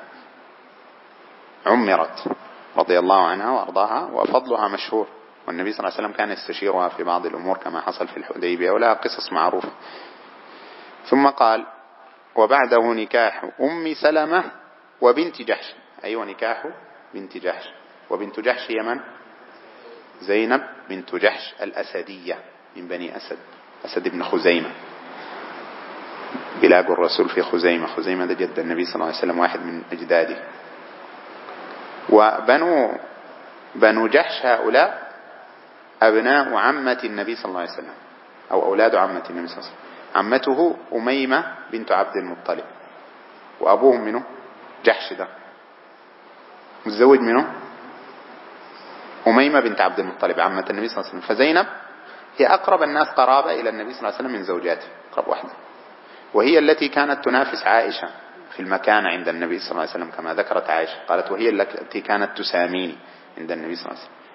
عمرت رضي الله عنها وأرضاها، وفضلها مشهور، والنبي صلى الله عليه وسلم كان يستشيرها في بعض الأمور كما حصل في الحديبية، ولها قصص معروفة. ثم قال وبعده نكاح أم سلمة وبنت جحش. أيوة نكاح بنت جحش، وبنت جحش هي من؟ زينب بنت جحش الأسدية من بني أسد بن خزيمة، بلاغ الرسول في خزيمة. خزيمة ده جد النبي صلى الله عليه وسلم، واحد من أجداده. وبنو جحش هؤلاء أبناء عمة النبي صلى الله عليه وسلم، أو أولاد عمة النبي صلى الله عليه وسلم. عمته أميمة بنت عبد المطلب، وأبوهم منه جحش ده متزوج منه أميمة بنت عبد المطلب عمة النبي صلى الله عليه وسلم. فزينب هي أقرب الناس قرابة إلى النبي صلى الله عليه وسلم من زوجاته، أقرب واحدة، وهي التي كانت تنافس عائشة في المكان عند النبي صلى الله عليه وسلم، كما ذكرت عائشة قالت وهي التي كانت تساميني عند النبي صلى الله عليه وسلم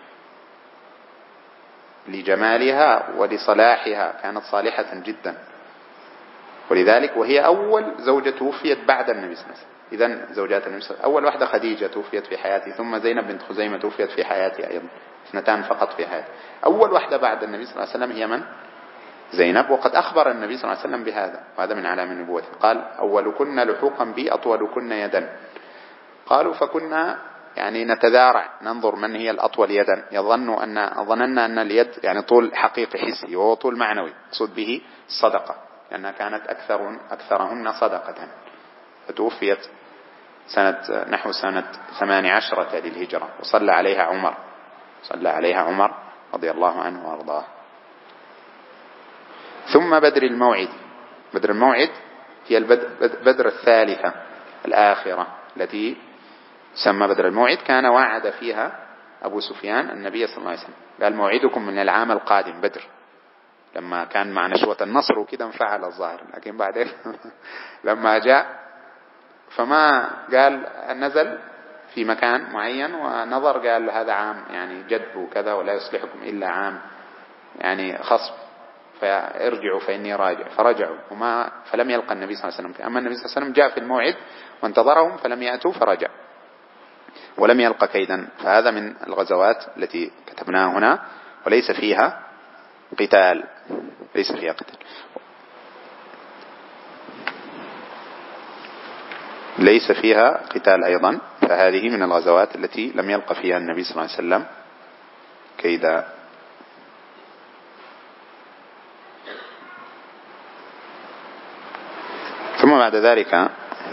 لجمالها ولصلاحها، كانت صالحة جدا، ولذلك وهي أول زوجة توفيت بعد النبي صلى الله عليه وسلم. إذن زوجات النبي صلى الله عليه وسلم أول واحدة خديجة توفيت في حياته، ثم زينب بنت خزيمة توفيت في حياته أيضا، اثنتان فقط في حياته. أول واحدة بعد النبي صلى الله عليه وسلم هي من؟ زينب. وقد أخبر النبي صلى الله عليه وسلم بهذا، وهذا من علام نبوته، قال أولكن لحوقا بي أطولكن يدا. قالوا فكنا يعني نتذارع ننظر من هي الأطول يدا، ظننا أن اليد يعني طول حقيقي حسي، وهو طول معنوي يقصد به الصدقة، لأنها كانت أكثرهن صدقة. فتوفيت نحو سنة 18 للهجرة، وصلى عليها عمر رضي الله عنه وأرضاه. ثم بدر الموعد هي البدر الثالثة الآخرة التي سمى بدر الموعد، كان وعد فيها أبو سفيان النبي صلى الله عليه وسلم، قال موعدكم من العام القادم بدر، لما كان مع نشوة النصر وكذا انفعل الظاهر، لكن بعدين لما جاء فما قال، نزل في مكان معين ونظر قال هذا عام يعني جدب وكذا، ولا يصلحكم إلا عام يعني خصب، فارجعوا فإني راجع. فرجعوا فلم يلقى النبي صلى الله عليه وسلم. أما النبي صلى الله عليه وسلم جاء في الموعد وانتظرهم فلم يأتوا فرجع ولم يلقى كيدا. فهذا من الغزوات التي كتبناها هنا، وليس فيها قتال، ليس فيها قتال أيضا. فهذه من الغزوات التي لم يلقى فيها النبي صلى الله عليه وسلم كيدا. ثم بعد ذلك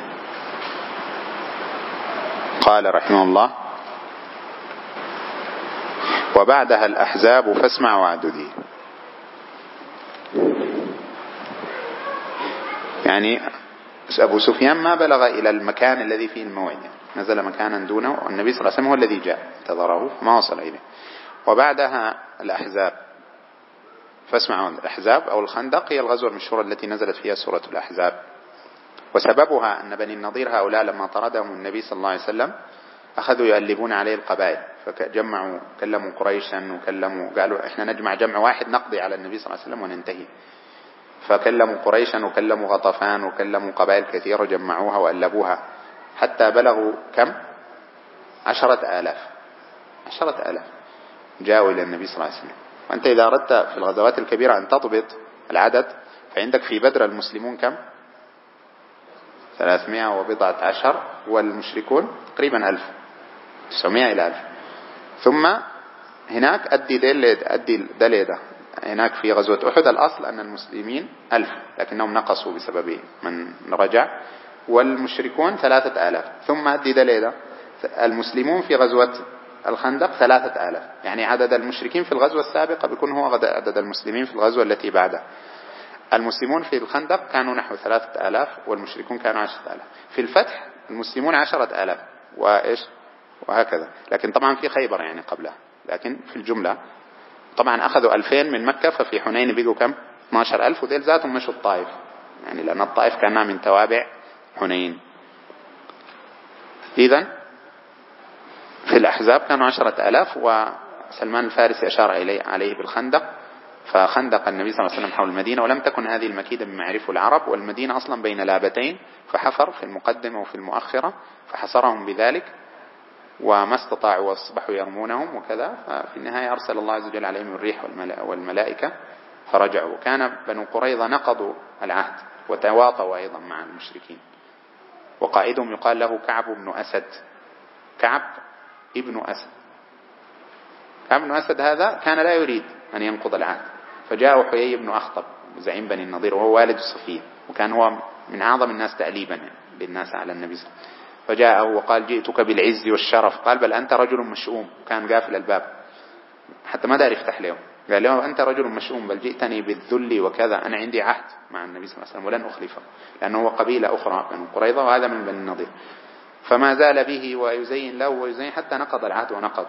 قال رحمه الله وبعدها الأحزاب فاسمع وعددي. يعني أبو سفيان ما بلغ إلى المكان الذي فيه الموعد، نزل مكانا دونه، والنبي صلى الله عليه وسلم هو الذي جاء انتظره ما وصل إليه. وبعدها الأحزاب، فاسمع الأحزاب أو الخندق هي الغزوة المشهورة التي نزلت فيها سورة الأحزاب. وسببها أن بني النضير هؤلاء لما طردهم النبي صلى الله عليه وسلم أخذوا يؤلبون عليه القبائل، فجمعوا كلموا قريشا قالوا إحنا نجمع جمع واحد نقضي على النبي صلى الله عليه وسلم وننتهي. فكلموا قريشا وكلموا غطفان وكلموا قبائل كثيرة وجمعوها وألبوها حتى بلغوا كم؟ 10,000 جاءوا إلى النبي صلى الله عليه وسلم. وأنت إذا أردت في الغزوات الكبيرة أن تضبط العدد فعندك في بدر المسلمون كم؟ 310 والمشركون تقريبا 1000، 900 إلى 1000. ثم هناك أدي دليدة هناك في غزوة أحد الأصل أن المسلمين 1000 لكنهم نقصوا بسبب من رجع، والمشركون 3000. ثم أدي دليدة المسلمون في غزوة الخندق 3000، يعني عدد المشركين في الغزوة السابقة بيكون هو عدد المسلمين في الغزوة التي بعدها. المسلمون في الخندق كانوا نحو 3000 والمشركون كانوا 10,000. في الفتح المسلمون 10,000 وإيش وهكذا، لكن طبعا في خيبر يعني قبلها، لكن في الجملة طبعا أخذوا 2000 من مكة، ففي حنين بيقوا كم 12,000، وذيل ذاتهم مشوا الطائف، يعني لأن الطائف كانها من توابع حنين. إذن في الأحزاب كانوا 10,000، وسلمان الفارسي أشار عليه بالخندق، فخندق النبي صلى الله عليه وسلم حول المدينة، ولم تكن هذه المكيدة بما يعرفه العرب، والمدينة أصلا بين لابتين، فحفر في المقدمة وفي المؤخرة فحصرهم بذلك، وما استطاعوا واصبحوا يرمونهم وكذا. ففي النهاية أرسل الله عز وجل عليهم الريح والملائكة فرجعوا. كان بنو قريظة نقضوا العهد وتواطوا أيضا مع المشركين، وقائدهم يقال له كعب بن أسد. كعب ابن أسد. كعب بن أسد هذا كان لا يريد أن ينقض العهد، فجاء حيي بن أخطب زعيم بني النضير، وهو والد صفية، وكان هو من أعظم الناس تأليبا للناس على النبي صلى الله عليه وسلم. فجاءه وقال جئتك بالعز والشرف، قال بل أنت رجل مشؤوم، كان قافل الباب حتى ما دار يفتح له، قال له أنت رجل مشؤوم، بل جئتني بالذل وكذا، أنا عندي عهد مع النبي صلى الله عليه وسلم ولن أخلفه، لأنه هو قبيلة أخرى بنو قريظة وهذا من بني النضير. فما زال به ويزين له ويزين حتى نقض العهد ونقض.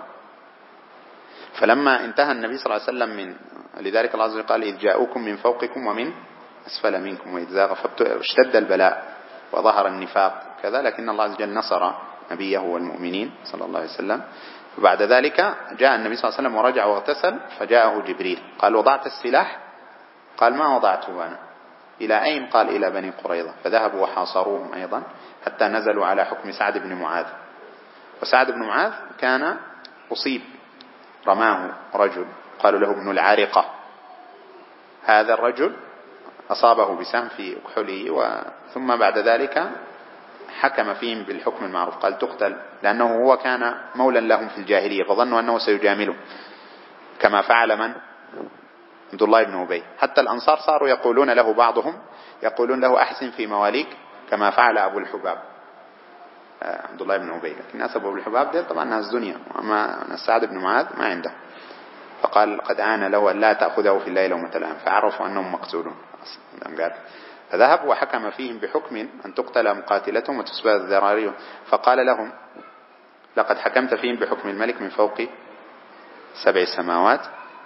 فلما انتهى النبي صلى الله عليه وسلم من لذلك الله عز وجل قال إذ جاءوكم من فوقكم ومن أسفل منكم وإذ زاغ فاشتد البلاء وظهر النفاق كذا، لكن الله عز وجل نصر نبيه والمؤمنين صلى الله عليه وسلم. وبعد ذلك جاء النبي صلى الله عليه وسلم ورجع واغتسل، فجاءه جبريل قال وضعت السلاح؟ قال ما وضعته أنا. إلى أين؟ قال إلى بني قريظة. فذهبوا وحاصروهم أيضا حتى نزلوا على حكم سعد بن معاذ. وسعد بن معاذ كان أصيب، رماه رجل قالوا له ابن العارقة، هذا الرجل أصابه بسهم في أكحله، ثم بعد ذلك حكم فيهم بالحكم المعروف، قال تقتل، لأنه هو كان مولا لهم في الجاهلية، فظنوا أنه سيجامله كما فعل من؟ عبد الله بن أبي. حتى الأنصار صاروا يقولون له، بعضهم يقولون له أحسن في مواليك كما فعل أبو الحباب عبد الله بن أبي، لكن ناس أبو الحباب دي طبعا ناس دنيا، وأما سعد بن معاذ ما عنده. فقال قد آن له أن لا تأخذه في الليل لومة لائم، فعرفوا أنهم مقتولون. فذهب وحكم فيهم بحكم أن تقتل مقاتلتهم وتسبى ذراريهم، فقال لهم لقد حكمت فيهم بحكم الملك من فوق 7 سماوات.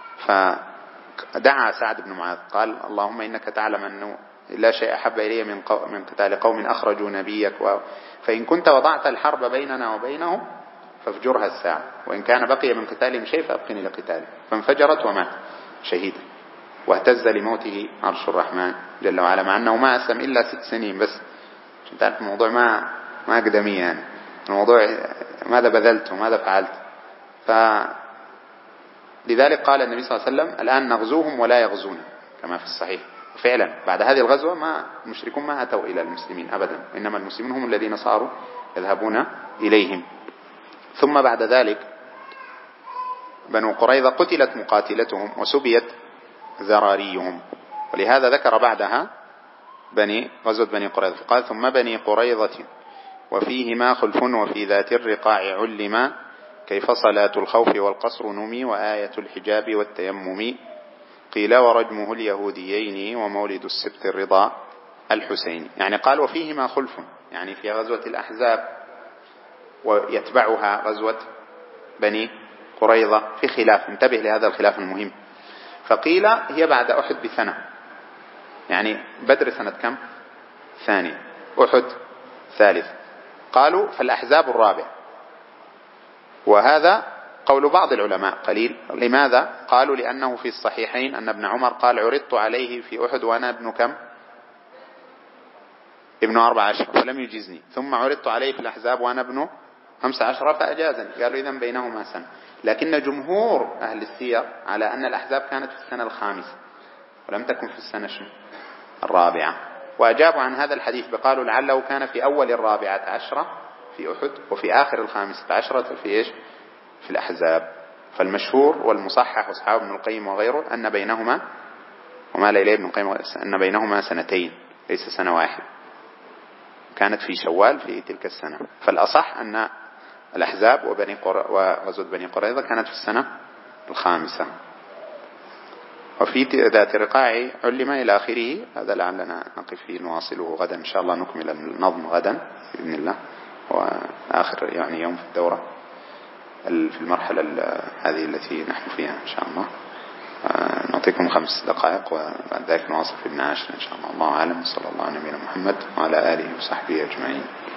فدعا سعد بن معاذ قال اللهم إنك تعلم أنه لا شيء أحب إلي من قتال قوم أخرجوا نبيك، فإن كنت وضعت الحرب بيننا وبينهم فافجرها الساعة، وإن كان بقي من قتالهم شيء فأبقني لقتاله. فانفجرت ومات شهيدا، واهتز لموته عرش الرحمن جل وعلا، مع أنه ما أسلم إلا 6 سنين بس. عشان تعرف الموضوع ما أقدمي، يعني الموضوع ماذا بذلت وماذا فعلت. لذلك قال النبي صلى الله عليه وسلم الآن نغزوهم ولا يغزون كما في الصحيح. وفعلا بعد هذه الغزوة المشركون ما أتوا إلى المسلمين أبدا، وإنما المسلمون هم الذين صاروا يذهبون إليهم. ثم بعد ذلك بنو قريظة قتلت مقاتلتهم وسبيت ذراريهم، ولهذا ذكر بعدها غزوة بني قريظة، قال ثم بني قريظة وفيهما خلف وفي ذات الرقاع علما، كيف صلاة الخوف والقصر نمي وآية الحجاب والتيمم، قيل ورجمه اليهوديين ومولد السبت الرضا الحسين. يعني قال وفيهما خلف، يعني في غزوة الأحزاب ويتبعها غزوة بني قريظة في خلاف، انتبه لهذا الخلاف المهم. فقيل هي بعد أحد بسنة، يعني بدر سنة كم؟ 2، أحد 3، قالوا فالأحزاب 4. وهذا قول بعض العلماء قليل. لماذا؟ قالوا لأنه في الصحيحين أن ابن عمر قال عرضت عليه في أحد وأنا ابن كم؟ ابن 14 فلم يجزني، ثم عرضت عليه في الأحزاب وأنا ابن 15 فأجازني. قالوا إذن بينهما سنة. لكن جمهور أهل السير على أن الأحزاب كانت في السنة 5 ولم تكن في السنة 4. وأجابوا عن هذا الحديث بقالوا لعله كان في أول 14 في أحد وفي آخر 15 في إيش؟ في الأحزاب. فالمشهور والمصحح وصحابه ابن القيم وغيره أن بينهما، وما لا إليه ابن القيم، أن بينهما 2 ليس سنة 1، كانت في شوال في تلك السنة. فالأصح أن الأحزاب وغزوة بني قريظة كانت في السنة 5. وفي ذات الرقاع علم إلى آخره. هذا لعلنا نقف فيه نواصله غدا إن شاء الله، نكمل النظم غدا بإذن الله، وآخر يعني يوم في الدورة في المرحلة هذه التي نحن فيها إن شاء الله. نعطيكم 5 دقائق وبعد ذلك نواصل في ابن عاشر إن شاء الله. الله أعلم. صلى الله على نبينا محمد وعلى آله وصحبه أجمعين.